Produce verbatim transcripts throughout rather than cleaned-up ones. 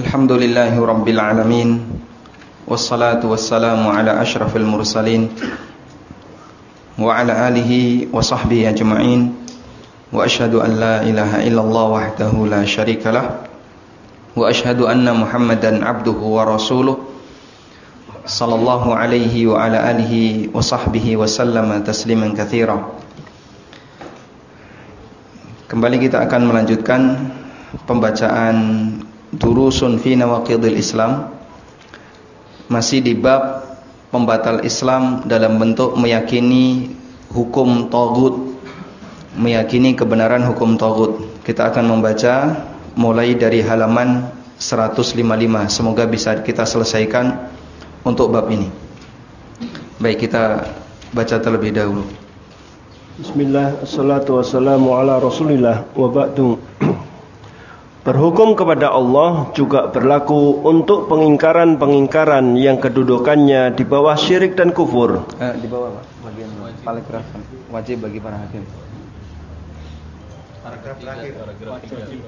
Alhamdulillahi Rabbil Alamin. Wassalatu wassalamu ala ashrafil mursalin wa ala alihi wa sahbihi ajma'in. Wa ashhadu an la ilaha illallah wahdahu la syarikalah. Wa ashhadu anna Muhammadan abduhu wa rasuluh. Sallallahu alaihi wa ala alihi wa sahbihi wa sallama tasliman katsira. Kembali kita akan melanjutkan pembacaan Durusun fi Nawaqidil Islam, masih di bab pembatal Islam dalam bentuk meyakini hukum taghut, meyakini kebenaran hukum taghut. Kita akan membaca mulai dari halaman seratus lima puluh lima. Semoga bisa kita selesaikan untuk bab ini. Baik, kita baca terlebih dahulu. Bismillah, assalatu wassalamu ala rasulillah, wa ba'du. Berhukum kepada Allah juga berlaku untuk pengingkaran-pengingkaran yang kedudukannya di bawah syirik dan kufur. Eh, di bawah Pak, bagian paragraf wajib bagi para hakim. Paragraf terakhir, wajib.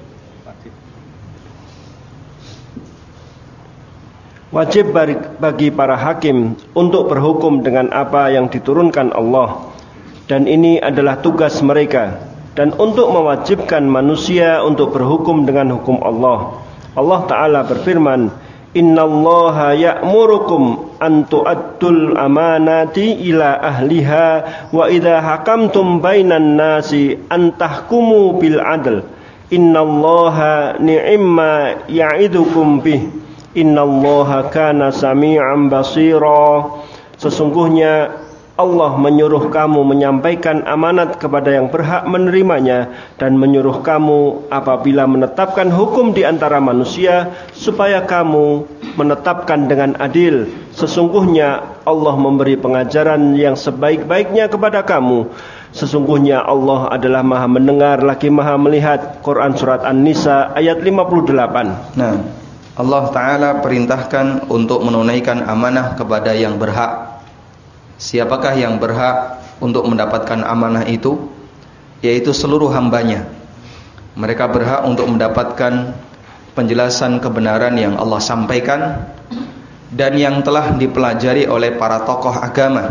Wajib bagi para hakim untuk berhukum dengan apa yang diturunkan Allah, dan ini adalah tugas mereka, dan untuk mewajibkan manusia untuk berhukum dengan hukum Allah. Allah Ta'ala berfirman, Innallaha ya'murukum an tu'addul amanati ila ahliha wa idha hakamtum bainan nasi an tahkumu bil adl. Innallaha ni'imma ya'idukum bih. Innallaha kana sami'an basira. Sesungguhnya Allah menyuruh kamu menyampaikan amanat kepada yang berhak menerimanya, dan menyuruh kamu apabila menetapkan hukum di antara manusia supaya kamu menetapkan dengan adil. Sesungguhnya Allah memberi pengajaran yang sebaik-baiknya kepada kamu. Sesungguhnya Allah adalah Maha mendengar lagi Maha melihat. Quran Surat An-Nisa ayat lima puluh delapan. Nah, Allah Ta'ala perintahkan untuk menunaikan amanah kepada yang berhak. Siapakah yang berhak untuk mendapatkan amanah itu? Yaitu seluruh hambanya. Mereka berhak untuk mendapatkan penjelasan kebenaran yang Allah sampaikan dan yang telah dipelajari oleh para tokoh agama.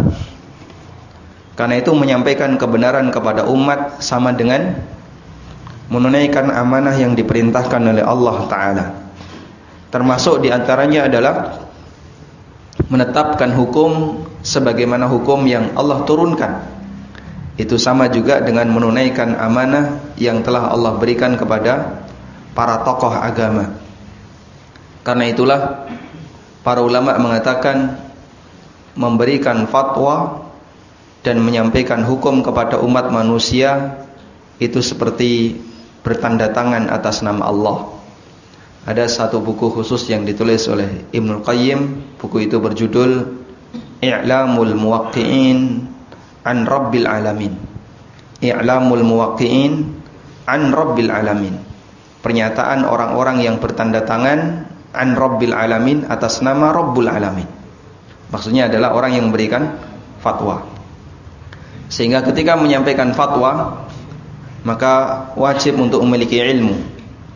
Karena itu menyampaikan kebenaran kepada umat sama dengan menunaikan amanah yang diperintahkan oleh Allah Ta'ala. Termasuk diantaranya adalah menetapkan hukum sebagaimana hukum yang Allah turunkan. Itu sama juga dengan menunaikan amanah yang telah Allah berikan kepada para tokoh agama. Karena itulah para ulama mengatakan memberikan fatwa dan menyampaikan hukum kepada umat manusia itu seperti bertanda tangan atas nama Allah. Ada satu buku khusus yang ditulis oleh Ibnul Qayyim. Buku itu berjudul I'lamul Muwaqqi'in an Rabbil Alamin. I'lamul Muwaqqi'in an Rabbil Alamin. Pernyataan orang-orang yang bertanda tangan an Rabbil Alamin, atas nama Rabbul Alamin. Maksudnya adalah orang yang memberikan fatwa. Sehingga ketika menyampaikan fatwa, maka wajib untuk memiliki ilmu.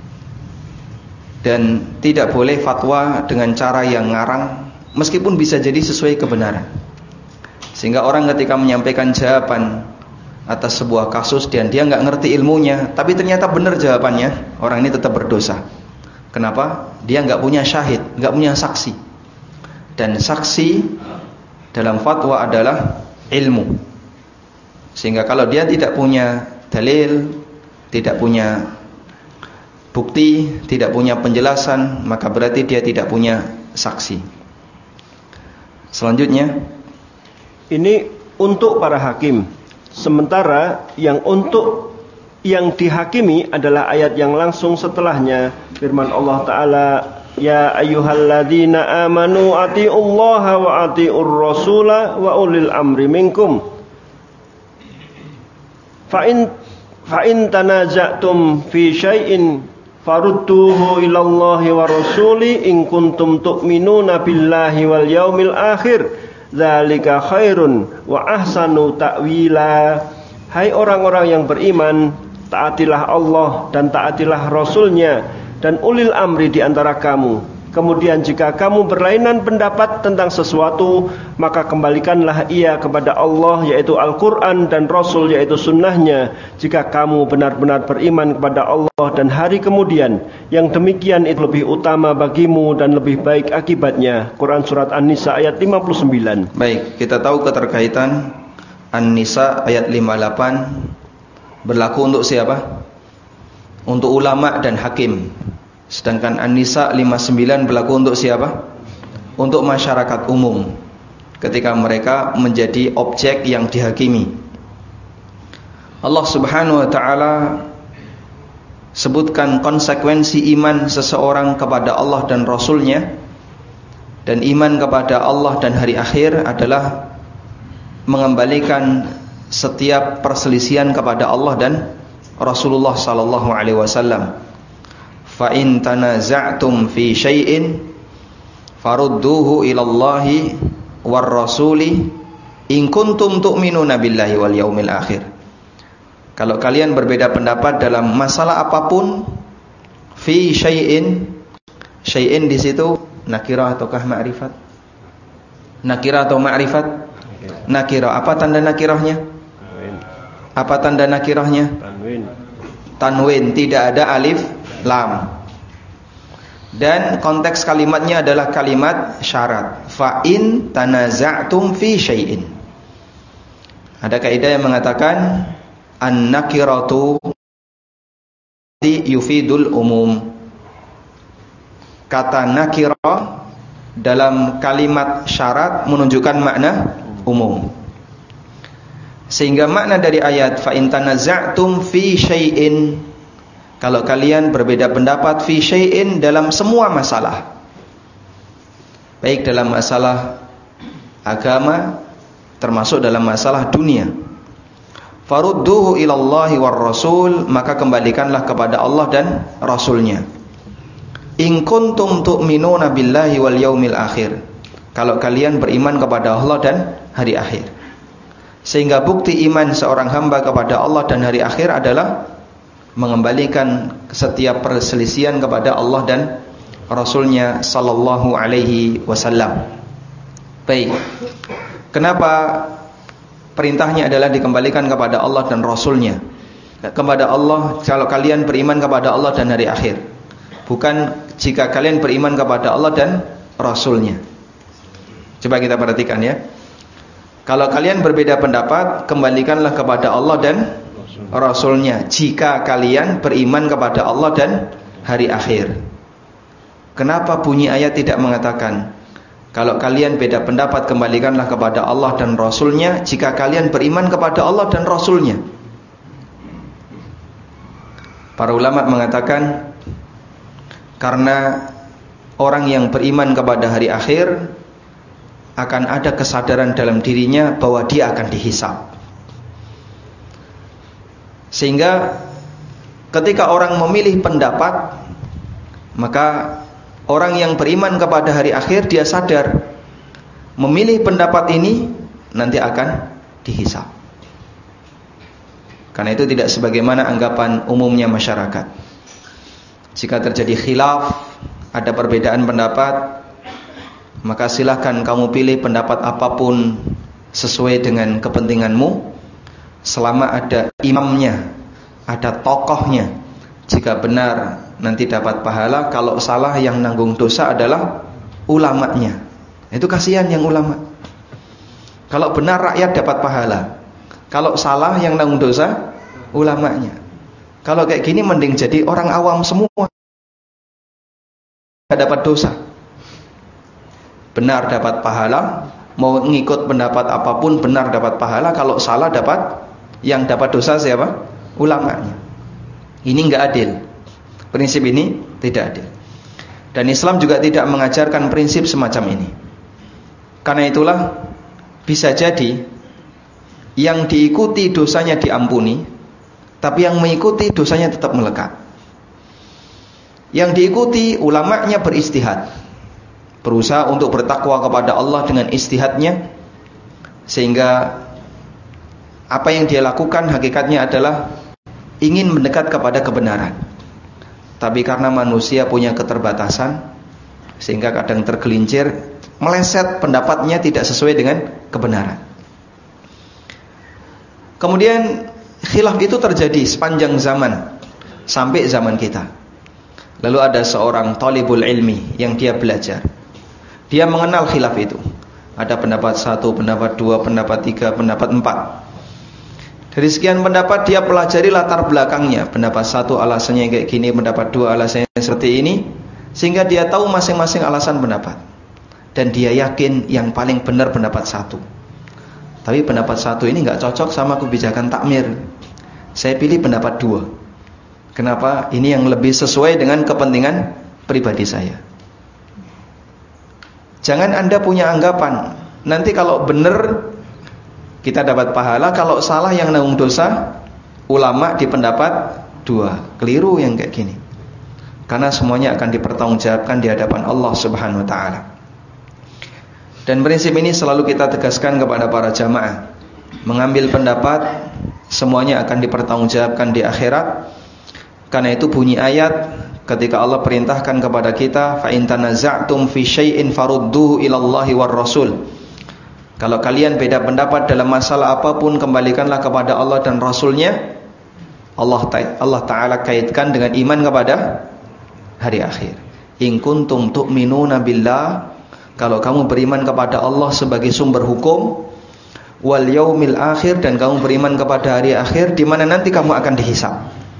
Dan tidak boleh fatwa dengan cara yang ngarang, meskipun bisa jadi sesuai kebenaran. Sehingga orang ketika menyampaikan jawaban atas sebuah kasus dan dia nggak ngerti ilmunya, tapi ternyata benar jawabannya, orang ini tetap berdosa. Kenapa? Dia nggak punya syahid, nggak punya saksi. Dan saksi dalam fatwa adalah ilmu. Sehingga kalau dia tidak punya dalil, tidak punya bukti, tidak punya penjelasan, maka berarti dia tidak punya saksi. Selanjutnya, ini untuk para hakim. Sementara yang untuk yang dihakimi adalah ayat yang langsung setelahnya. Firman Allah Ta'ala, Ya ayyuhalladzina amanu ati'ullaha wa ati'ur rasula wa ulil amri minkum. Fa'in fa'in tanaza'tum fi syai'in farudduhu ilallahi wa rasuli in kuntum tu'minuna billahi wal yaumil akhir dzalika khairun wa ahsanu ta'wila. Hai orang-orang yang beriman, taatilah Allah dan taatilah Rasulnya. dan ulil amri di antara kamu. Kemudian jika kamu berlainan pendapat tentang sesuatu, maka kembalikanlah ia kepada Allah, yaitu Al-Quran, dan Rasul, yaitu sunnahnya. Jika kamu benar-benar beriman kepada Allah dan hari kemudian, yang demikian itu lebih utama bagimu dan lebih baik akibatnya. Quran Surat An-Nisa ayat lima puluh sembilan. Baik, kita tahu keterkaitan An-Nisa ayat lima puluh delapan berlaku untuk siapa? Untuk ulama dan hakim. Sedangkan An-Nisa lima puluh sembilan berlaku untuk siapa? Untuk masyarakat umum, ketika mereka menjadi objek yang dihakimi. Allah Subhanahu wa ta'ala sebutkan konsekuensi iman seseorang kepada Allah dan Rasulnya. Dan iman kepada Allah dan hari akhir adalah mengembalikan setiap perselisihan kepada Allah dan Rasulullah sallallahu alaihi wasallam. Fa in tanaza'tum fi syai'in farudduhu ilallahi war rasuli in kuntum tu'minuna billahi wal yaumil akhir. Kalau kalian berbeda pendapat dalam masalah apapun, fi syai'in, syai'in di situ nakirah ataukah ma'rifat? Nakirah atau ma'rifat? Nakirah. Apa tanda nakirahnya? Apa tanda nakirahnya? Tanwin. Tanwin, tidak ada alif lam. Dan konteks kalimatnya adalah kalimat syarat. Fa in tanaza'tum fi syai'in. Ada kaidah yang mengatakan an-nakiratu yufidul umum. Kata nakirah dalam kalimat syarat menunjukkan makna umum. Sehingga makna dari ayat fa in tanaza'tum fi syai'in, kalau kalian berbeda pendapat fi syai'in dalam semua masalah, baik dalam masalah agama termasuk dalam masalah dunia, farudduhu ilallahi war rasul, maka kembalikanlah kepada Allah dan Rasulnya. In kuntum tu'minuna billahi wal yaumil akhir, kalau kalian beriman kepada Allah dan hari akhir. Sehingga bukti iman seorang hamba kepada Allah dan hari akhir adalah mengembalikan setiap perselisihan kepada Allah dan Rasulnya sallallahu alaihi wasallam. Baik, kenapa perintahnya adalah dikembalikan kepada Allah dan Rasulnya? Kepada Allah, kalau kalian beriman kepada Allah dan hari akhir, bukan jika kalian beriman kepada Allah dan Rasulnya. Coba kita perhatikan ya. Kalau kalian berbeda pendapat, kembalikanlah kepada Allah dan Rasulnya jika kalian beriman kepada Allah dan hari akhir. Kenapa bunyi ayat tidak mengatakan kalau kalian beda pendapat, kembalikanlah kepada Allah dan Rasulnya jika kalian beriman kepada Allah dan Rasulnya? Para ulama mengatakan karena orang yang beriman kepada hari akhir akan ada kesadaran dalam dirinya bahwa dia akan dihisab. Sehingga ketika orang memilih pendapat, maka orang yang beriman kepada hari akhir dia sadar memilih pendapat ini nanti akan dihisab. Karena itu tidak sebagaimana anggapan umumnya masyarakat. Jika terjadi khilaf, ada perbedaan pendapat, maka silahkan kamu pilih pendapat apapun sesuai dengan kepentinganmu, selama ada imamnya, ada tokohnya. Jika benar nanti dapat pahala, kalau salah yang nanggung dosa adalah ulamanya. Itu kasihan yang ulama. Kalau benar rakyat dapat pahala, kalau salah yang nanggung dosa ulamanya. Kalau kayak gini mending jadi orang awam semua, tidak dapat dosa. Benar dapat pahala, mau ngikut pendapat apapun benar dapat pahala, kalau salah dapat, yang dapat dosa siapa? Ulamanya. Ini enggak adil. Prinsip ini tidak adil. Dan Islam juga tidak mengajarkan prinsip semacam ini. Karena itulah bisa jadi yang diikuti dosanya diampuni, tapi yang mengikuti dosanya tetap melekat. Yang diikuti ulamanya beristihad, berusaha untuk bertakwa kepada Allah dengan istihadnya, sehingga apa yang dia lakukan hakikatnya adalah ingin mendekat kepada kebenaran. Tapi karena manusia punya keterbatasan, sehingga kadang tergelincir, meleset, pendapatnya tidak sesuai dengan kebenaran. Kemudian khilaf itu terjadi sepanjang zaman sampai zaman kita. Lalu ada seorang talibul ilmi yang dia belajar. Dia mengenal khilaf itu. Ada pendapat satu, pendapat dua, pendapat tiga, pendapat empat. Dari sekian pendapat dia pelajari latar belakangnya. Pendapat satu alasannya kayak gini, pendapat dua alasannya seperti ini, sehingga dia tahu masing-masing alasan pendapat. Dan dia yakin yang paling benar pendapat satu. Tapi pendapat satu ini nggak cocok sama kebijakan takmir. Saya pilih pendapat dua. Kenapa? Ini yang lebih sesuai dengan kepentingan pribadi saya. Jangan Anda punya anggapan nanti kalau benar kita dapat pahala, kalau salah yang nanggung dosa ulama di pendapat dua. Keliru yang kayak gini. Karena semuanya akan dipertanggungjawabkan di hadapan Allah Subhanahu wa taala. Dan prinsip ini selalu kita tegaskan kepada para jamaah. Mengambil pendapat semuanya akan dipertanggungjawabkan di akhirat. Karena itu bunyi ayat ketika Allah perintahkan kepada kita, fa in tanaza'tum fi syai'in farudduhu ila Allahi war Rasul. Kalau kalian beda pendapat dalam masalah apapun, kembalikanlah kepada Allah dan Rasulnya. Allah Allah Ta'ala kaitkan dengan iman kepada hari akhir. In kuntum tu'minuna billah, kalau kamu beriman kepada Allah sebagai sumber hukum, wal yaumil akhir, dan kamu beriman kepada hari akhir di mana nanti kamu akan dihisab.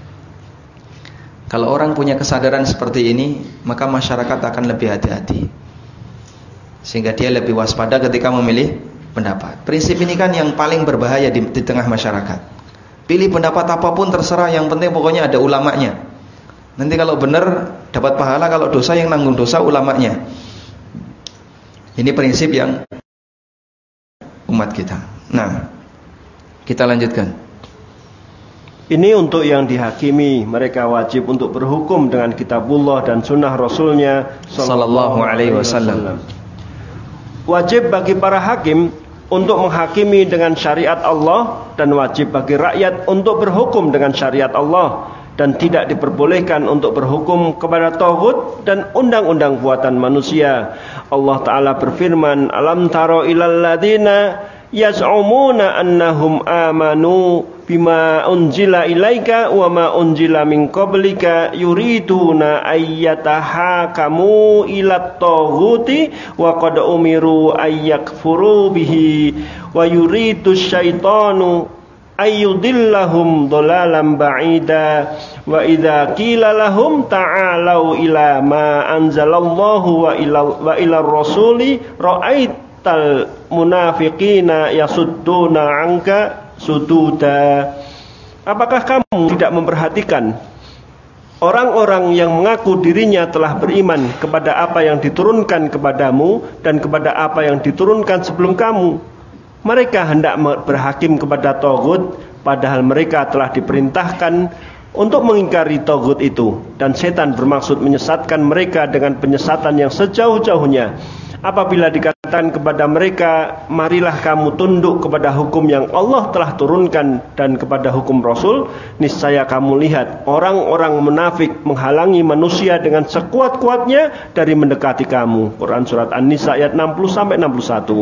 Kalau orang punya kesadaran seperti ini, maka masyarakat akan lebih hati-hati, sehingga dia lebih waspada ketika memilih pendapat. Prinsip ini kan yang paling berbahaya di, di tengah masyarakat. Pilih pendapat apapun terserah, yang penting pokoknya ada ulamanya. Nanti kalau benar dapat pahala, kalau dosa yang nanggung dosa ulamanya. Ini prinsip yang umat kita. Nah, kita lanjutkan. Ini untuk yang dihakimi, mereka wajib untuk berhukum dengan kitabullah dan sunnah Rasulnya sallallahu alaihi wasallam. Wajib bagi para hakim untuk menghakimi dengan syariat Allah, dan wajib bagi rakyat untuk berhukum dengan syariat Allah, dan tidak diperbolehkan untuk berhukum kepada taghut dan undang-undang buatan manusia. Allah Ta'ala berfirman, alam taro ilal ladina yaz'umuna annahum amanu bima unjila ilaika wa ma unjila min qablika yuriduna ayyatahakamu ilat taghuti wa qad umiru ayyakfuru bihi wa yuridu syaitanu ayyudillahum dhalalan ba'ida wa idza qila lahum ta'alau ila ma anzalallahu wa ila wa ila rasuli ra'aital munafiqina yasudduna anka sududa. Apakah kamu tidak memperhatikan orang-orang yang mengaku dirinya telah beriman kepada apa yang diturunkan kepadamu dan kepada apa yang diturunkan sebelum kamu? Mereka hendak berhakim kepada taghut, padahal mereka telah diperintahkan untuk mengingkari taghut itu, dan setan bermaksud menyesatkan mereka dengan penyesatan yang sejauh-jauhnya. Apabila dikatakan kepada mereka, marilah kamu tunduk kepada hukum yang Allah telah turunkan dan kepada hukum Rasul, niscaya kamu lihat orang-orang munafik menghalangi manusia dengan sekuat-kuatnya dari mendekati kamu. Quran Surat An-Nisa ayat enam puluh sampai enam puluh satu.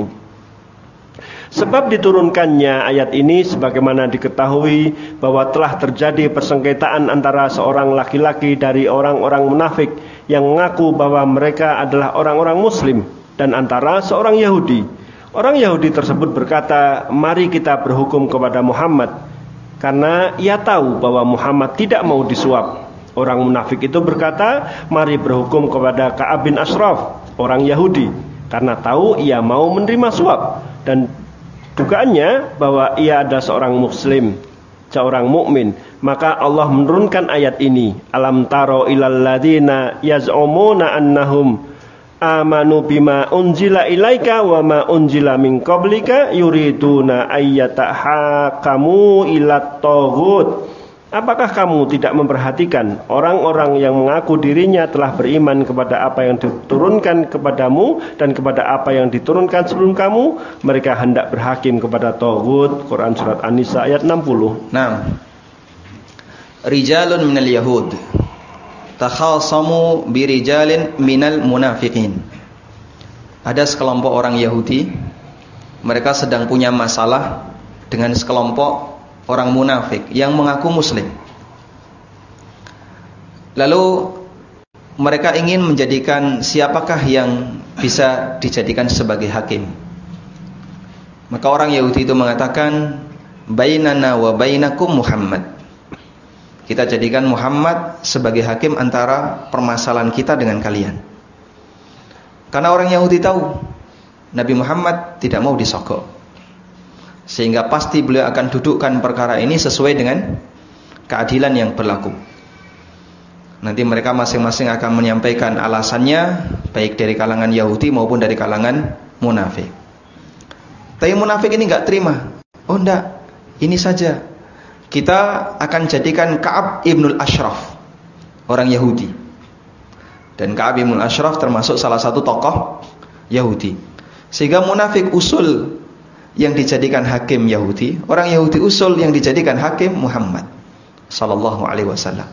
Sebab diturunkannya ayat ini sebagaimana diketahui bahwa telah terjadi persengketaan antara seorang laki-laki dari orang-orang munafik yang mengaku bahwa mereka adalah orang-orang muslim, dan antara seorang Yahudi. Orang Yahudi tersebut berkata, mari kita berhukum kepada Muhammad, karena ia tahu bahwa Muhammad tidak mau disuap. Orang munafik itu berkata, mari berhukum kepada Ka'ab bin Ashraf, orang Yahudi, karena tahu ia mau menerima suap, dan dugaannya bahwa ia adalah seorang muslim, seorang mukmin. Maka Allah menurunkan ayat ini, alam taro ilal ladina yaz'umuna annahum amanu bima unjila ilaika wa ma unjila min qablika yuriduna ayyatahakamu ilat taghut. Apakah kamu tidak memperhatikan orang-orang yang mengaku dirinya telah beriman kepada apa yang diturunkan kepadamu dan kepada apa yang diturunkan sebelum kamu? Mereka hendak berhakim kepada taghut. Quran Surat An-Nisa ayat enam puluh. Nah, rijalun minal yahud, takhasamu birijalin minal munafiqin. Ada sekelompok orang Yahudi, mereka sedang punya masalah dengan sekelompok orang munafik yang mengaku muslim. Lalu mereka ingin menjadikan siapakah yang bisa dijadikan sebagai hakim. Maka orang Yahudi itu mengatakan, bainana wa bainakum Muhammad. Kita jadikan Muhammad sebagai hakim antara permasalahan kita dengan kalian. Karena orang Yahudi tahu Nabi Muhammad tidak mau disogok, sehingga pasti beliau akan dudukkan perkara ini sesuai dengan keadilan yang berlaku. Nanti mereka masing-masing akan menyampaikan alasannya, baik dari kalangan Yahudi maupun dari kalangan munafik. Tapi munafik ini enggak terima. Oh enggak, ini saja kita akan jadikan Ka'ab ibnul Ashraf, orang Yahudi. Dan Ka'ab ibnul Ashraf termasuk salah satu tokoh Yahudi. Sehingga munafik usul yang dijadikan hakim Yahudi, orang Yahudi usul yang dijadikan hakim Muhammad sallallahu alaihi wasallam.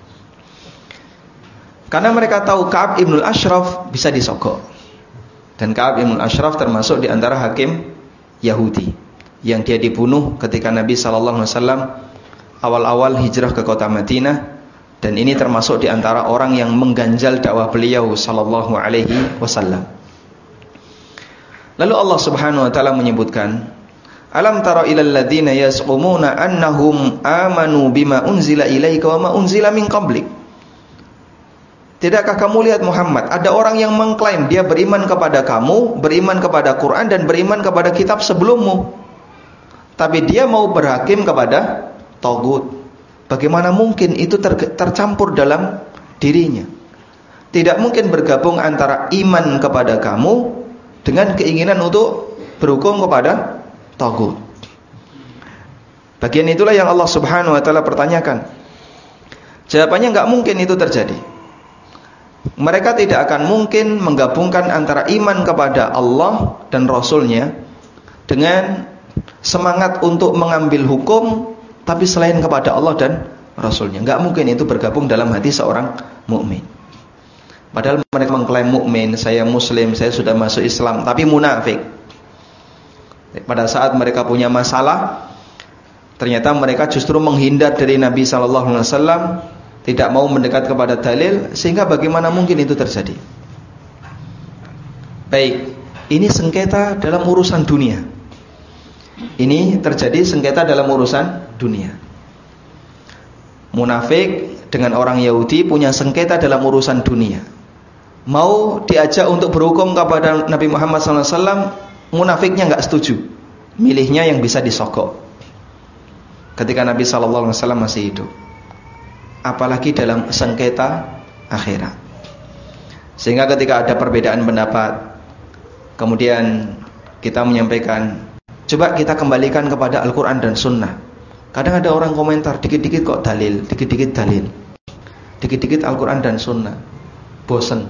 Karena mereka tahu Ka'ab ibnul Ashraf bisa disogok. Dan Ka'ab ibnul Ashraf termasuk di antara hakim Yahudi yang dia dibunuh ketika Nabi sallallahu alaihi wasallam awal-awal hijrah ke kota Madinah. Dan ini termasuk di antara orang yang mengganjal dakwah beliau sallallahu alaihi wasallam. Lalu Allah Subhanahu wa taala menyebutkan, alam tara ilal ladzina yas'umuna annahum amanu bima unzila ilaika wa ma unzila min qablik. Tidakkah kamu lihat Muhammad, ada orang yang mengklaim dia beriman kepada kamu, beriman kepada Quran dan beriman kepada kitab sebelummu, tapi dia mau berhakim kepada tagut. Bagaimana mungkin itu ter tercampur dalam dirinya? Tidak mungkin bergabung antara iman kepada kamu dengan keinginan untuk berhukum kepada tagut. Bagian itulah yang Allah Subhanahu wa taala pertanyakan. Jawabannya enggak mungkin itu terjadi. Mereka tidak akan mungkin menggabungkan antara iman kepada Allah dan Rasulnya dengan semangat untuk mengambil hukum tapi selain kepada Allah dan Rasulnya. Enggak mungkin itu bergabung dalam hati seorang mukmin. Padahal mereka mengklaim mukmin, saya muslim, saya sudah masuk Islam, tapi munafik. Pada saat mereka punya masalah, ternyata mereka justru menghindar dari Nabi sallallahu alaihi wasallam, tidak mau mendekat kepada dalil, sehingga bagaimana mungkin itu terjadi? Baik, ini sengketa dalam urusan dunia. Ini terjadi sengketa dalam urusan dunia. Munafik dengan orang Yahudi punya sengketa dalam urusan dunia. Mau diajak untuk berhukum kepada Nabi Muhammad sallallahu alaihi wasallam, munafiknya enggak setuju. Milihnya yang bisa disogok. Ketika Nabi sallallahu alaihi wasallam masih hidup. Apalagi dalam sengketa akhirat. Sehingga ketika ada perbedaan pendapat, kemudian kita menyampaikan, coba kita kembalikan kepada Al-Quran dan Sunnah. Kadang ada orang komentar, dikit-dikit kok dalil, dikit-dikit dalil, dikit-dikit Al-Quran dan Sunnah. Bosen.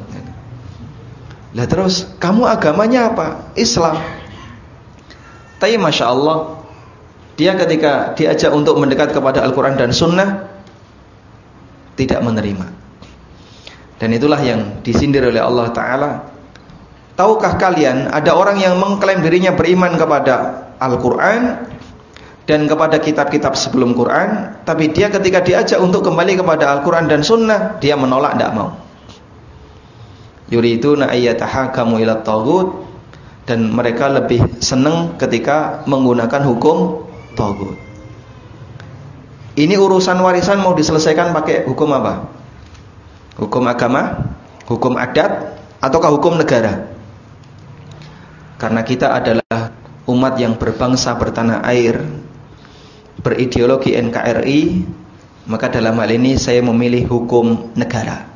Lah terus, kamu agamanya apa? Islam. Tapi Masya Allah, dia ketika diajak untuk mendekat kepada Al-Quran dan Sunnah, tidak menerima. Dan itulah yang disindir oleh Allah Ta'ala. Tahukah kalian ada orang yang mengklaim dirinya beriman kepada Al-Quran dan kepada kitab-kitab sebelum Quran, tapi dia ketika diajak untuk kembali kepada Al-Quran dan Sunnah, dia menolak, tidak mau. Yuriduna ayyatahakamu ila taghut, dan mereka lebih senang ketika menggunakan hukum taghut. Ini urusan warisan mau diselesaikan pakai hukum apa? Hukum agama, hukum adat, ataukah hukum negara? Karena kita adalah umat yang berbangsa bertanah air, berideologi N K R I, maka dalam hal ini saya memilih hukum negara.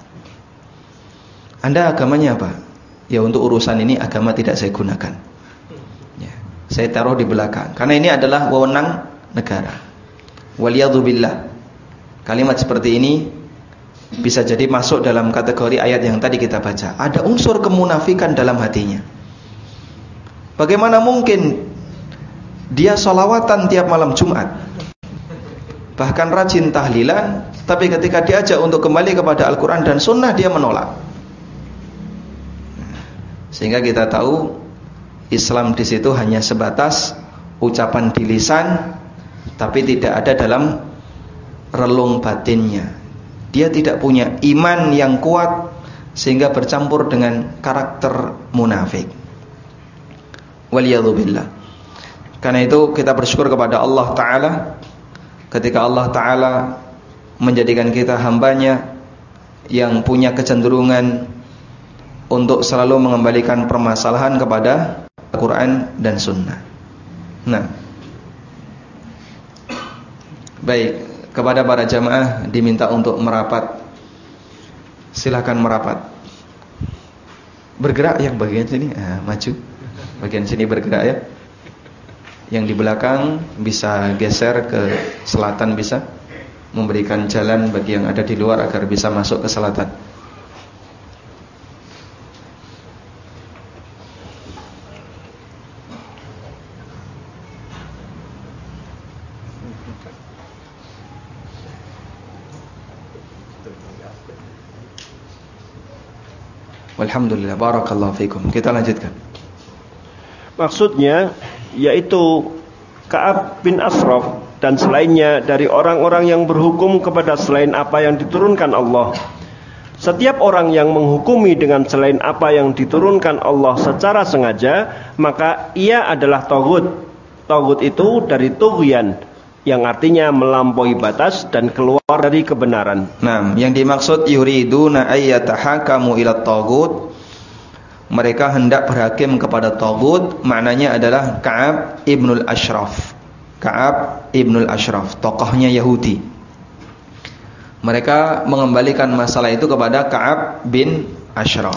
Anda agamanya apa? Ya untuk urusan ini agama tidak saya gunakan. Ya, saya taruh di belakang. Karena ini adalah wewenang negara. Waliyadzubillah. Kalimat seperti ini bisa jadi masuk dalam kategori ayat yang tadi kita baca. Ada unsur kemunafikan dalam hatinya. Bagaimana mungkin dia sholawatan tiap malam Jumat, bahkan rajin tahlilan, tapi ketika diajak untuk kembali kepada Al-Quran dan Sunnah dia menolak. Sehingga kita tahu Islam di situ hanya sebatas ucapan di lisan, tapi tidak ada dalam relung batinnya. Dia tidak punya iman yang kuat sehingga bercampur dengan karakter munafik. Waliyadzubillah. Karena itu kita bersyukur kepada Allah Ta'ala ketika Allah Ta'ala menjadikan kita hambanya yang punya kecenderungan untuk selalu mengembalikan permasalahan kepada Al-Quran dan Sunnah. Nah, baik, kepada para jamaah diminta untuk merapat. Silakan merapat. Bergerak yang bagian sini, ah, maju. Bagian sini bergerak ya. Yang di belakang bisa geser ke selatan, bisa memberikan jalan bagi yang ada di luar agar bisa masuk ke selatan. Alhamdulillah, barakallahu fikum. Kita lanjutkan. Maksudnya yaitu Ka'ab bin Ashraf dan selainnya dari orang-orang yang berhukum kepada selain apa yang diturunkan Allah. Setiap orang yang menghukumi dengan selain apa yang diturunkan Allah secara sengaja, maka ia adalah taghut. Taghut itu dari tughyan, yang artinya melampaui batas dan keluar dari kebenaran. Nah, yang dimaksud yuriduna ayyatahakamu ila taghut, mereka hendak berhakim kepada taghut, maknanya adalah Ka'ab ibnul Ashraf. Ka'ab ibnul Ashraf, tokohnya Yahudi. Mereka mengembalikan masalah itu kepada Ka'ab bin Ashraf.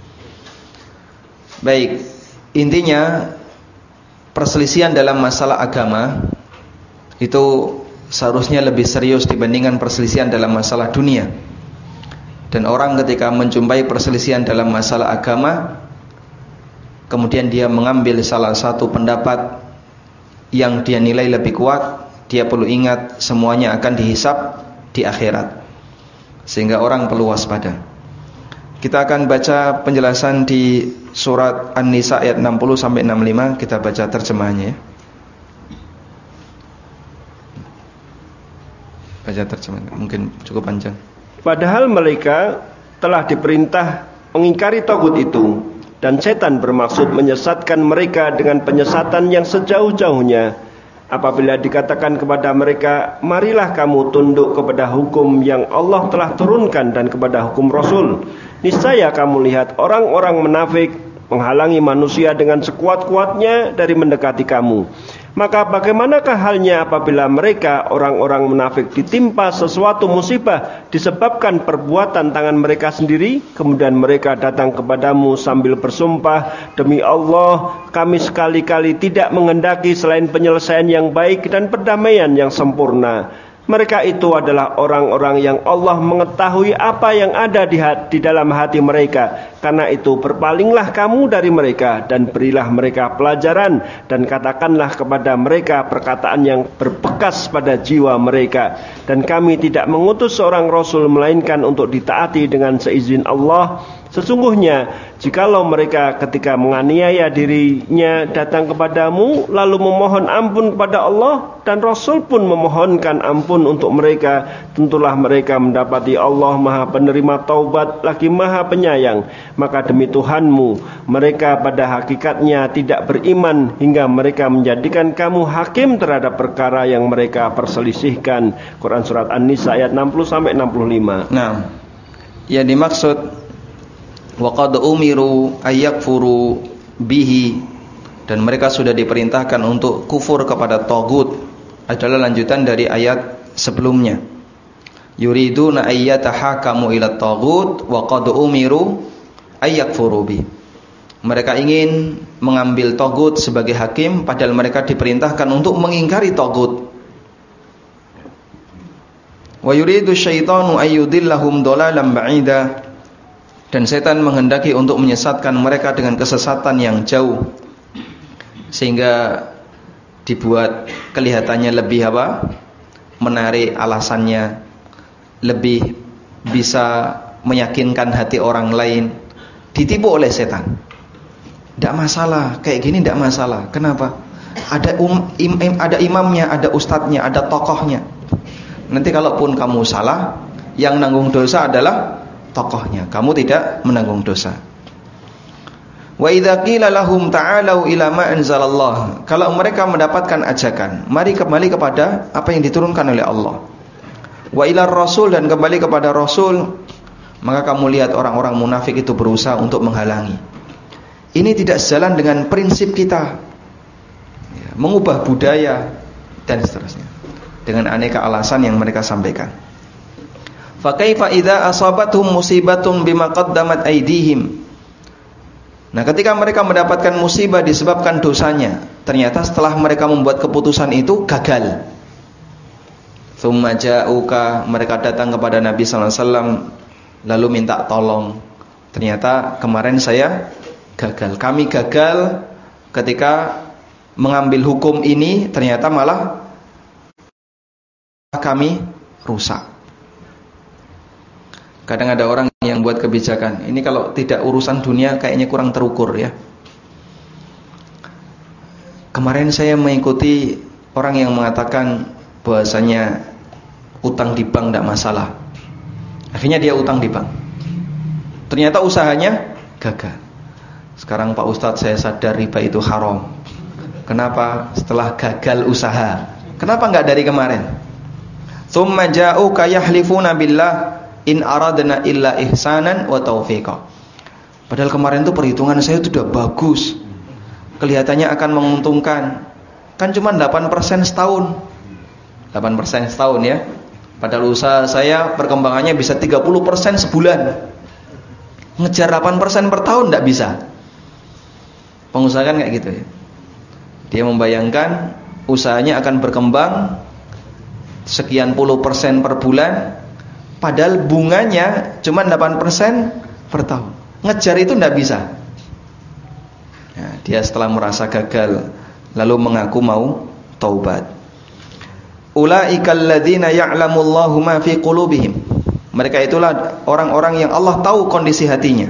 Baik, intinya perselisihan dalam masalah agama itu seharusnya lebih serius dibandingkan perselisihan dalam masalah dunia. Dan orang ketika menjumpai perselisihan dalam masalah agama, kemudian dia mengambil salah satu pendapat yang dia nilai lebih kuat, dia perlu ingat semuanya akan dihisab di akhirat. Sehingga orang perlu waspada. Kita akan baca penjelasan di surat An-Nisa ayat enam puluh sampai enam puluh lima. Kita baca terjemahannya ya. Baca terjemahan, mungkin cukup panjang. Padahal mereka telah diperintah mengingkari taghut itu, dan setan bermaksud menyesatkan mereka dengan penyesatan yang sejauh-jauhnya. Apabila dikatakan kepada mereka, marilah kamu tunduk kepada hukum yang Allah telah turunkan dan kepada hukum Rasul, niscaya kamu lihat orang-orang munafik menghalangi manusia dengan sekuat-kuatnya dari mendekati kamu. Maka bagaimanakah halnya apabila mereka orang-orang munafik ditimpa sesuatu musibah disebabkan perbuatan tangan mereka sendiri, kemudian mereka datang kepadamu sambil bersumpah, demi Allah kami sekali-kali tidak menghendaki selain penyelesaian yang baik dan perdamaian yang sempurna. Mereka itu adalah orang-orang yang Allah mengetahui apa yang ada di, hati, di dalam hati mereka. Karena itu berpalinglah kamu dari mereka dan berilah mereka pelajaran, dan katakanlah kepada mereka perkataan yang berbekas pada jiwa mereka. Dan kami tidak mengutus seorang Rasul melainkan untuk ditaati dengan seizin Allah. Sesungguhnya jikalau mereka ketika menganiaya dirinya datang kepadamu lalu memohon ampun kepada Allah dan Rasul pun memohonkan ampun untuk mereka, tentulah mereka mendapati Allah Maha Penerima Taubat lagi Maha Penyayang. Maka demi Tuhanmu, mereka pada hakikatnya tidak beriman hingga mereka menjadikan kamu hakim terhadap perkara yang mereka perselisihkan. Quran surat An-Nisa ayat enam puluh sampai enam puluh lima. Nah, yang dimaksud waqad umiru ayyakfuru bihi, dan mereka sudah diperintahkan untuk kufur kepada taghut, adalah lanjutan dari ayat sebelumnya. Yuriduna ayyatahakamu ila taghut wa qad umiru ayyakfuru bihi. Mereka ingin mengambil taghut sebagai hakim padahal mereka diperintahkan untuk mengingkari taghut. Wa yuridu syaitanu ayyudillahum dhalalan ba'ida, dan setan menghendaki untuk menyesatkan mereka dengan kesesatan yang jauh, sehingga dibuat kelihatannya lebih apa? menarik alasannya, lebih bisa meyakinkan hati orang lain, ditipu oleh setan. Tidak masalah, kayak gini tidak masalah. Kenapa? Ada um, im, im, ada imamnya, ada ustadznya, ada tokohnya. Nanti kalaupun kamu salah, yang nanggung dosa adalah tokohnya. Kamu tidak menanggung dosa. Wa idza qila lahum ta'alu ila ma anzalallah. Kalau mereka mendapatkan ajakan, mari kembali kepada apa yang diturunkan oleh Allah. Wa ila rasul, dan kembali kepada Rasul, maka kamu lihat orang-orang munafik itu berusaha untuk menghalangi. Ini tidak sejalan dengan prinsip kita, ya, mengubah budaya dan seterusnya, dengan aneka alasan yang mereka sampaikan. Fa kaifa idza asabatuhum musibatun bima qaddamat aydihim. Nah, ketika mereka mendapatkan musibah disebabkan dosanya, ternyata setelah mereka membuat keputusan itu gagal. Tsumma ja'uka, mereka datang kepada Nabi sallallahu alaihi wasallam lalu minta tolong. Ternyata kemarin saya gagal. Kami gagal ketika mengambil hukum ini, ternyata malah kami rusak. Kadang ada orang yang buat kebijakan, ini kalau tidak urusan dunia kayaknya kurang terukur ya. Kemarin saya mengikuti orang yang mengatakan bahwasanya utang di bank tidak masalah. Akhirnya dia utang di bank. Ternyata usahanya gagal. Sekarang Pak Ustadz saya sadar riba itu haram. Kenapa? Setelah gagal usaha. Kenapa enggak dari kemarin? Tsumma ja'uka yahlifuna billah in aradna illa ihsanan wa taufiqa. Padahal kemarin itu perhitungan saya itu sudah bagus, kelihatannya akan menguntungkan. Kan cuma delapan persen setahun. delapan persen setahun ya. Padahal usaha saya perkembangannya bisa tiga puluh persen sebulan. Ngejar delapan persen per tahun tidak bisa. Pengusaha kan kayak gitu ya. Dia membayangkan usahanya akan berkembang sekian puluh persen per bulan, padahal bunganya cuma delapan persen per tahun. Ngejar itu tidak bisa. Nah, dia setelah merasa gagal lalu mengaku mau taubat. Ulaikal ladzina ya'lamullahu ma fi qulubihim. Mereka itulah orang-orang yang Allah tahu kondisi hatinya.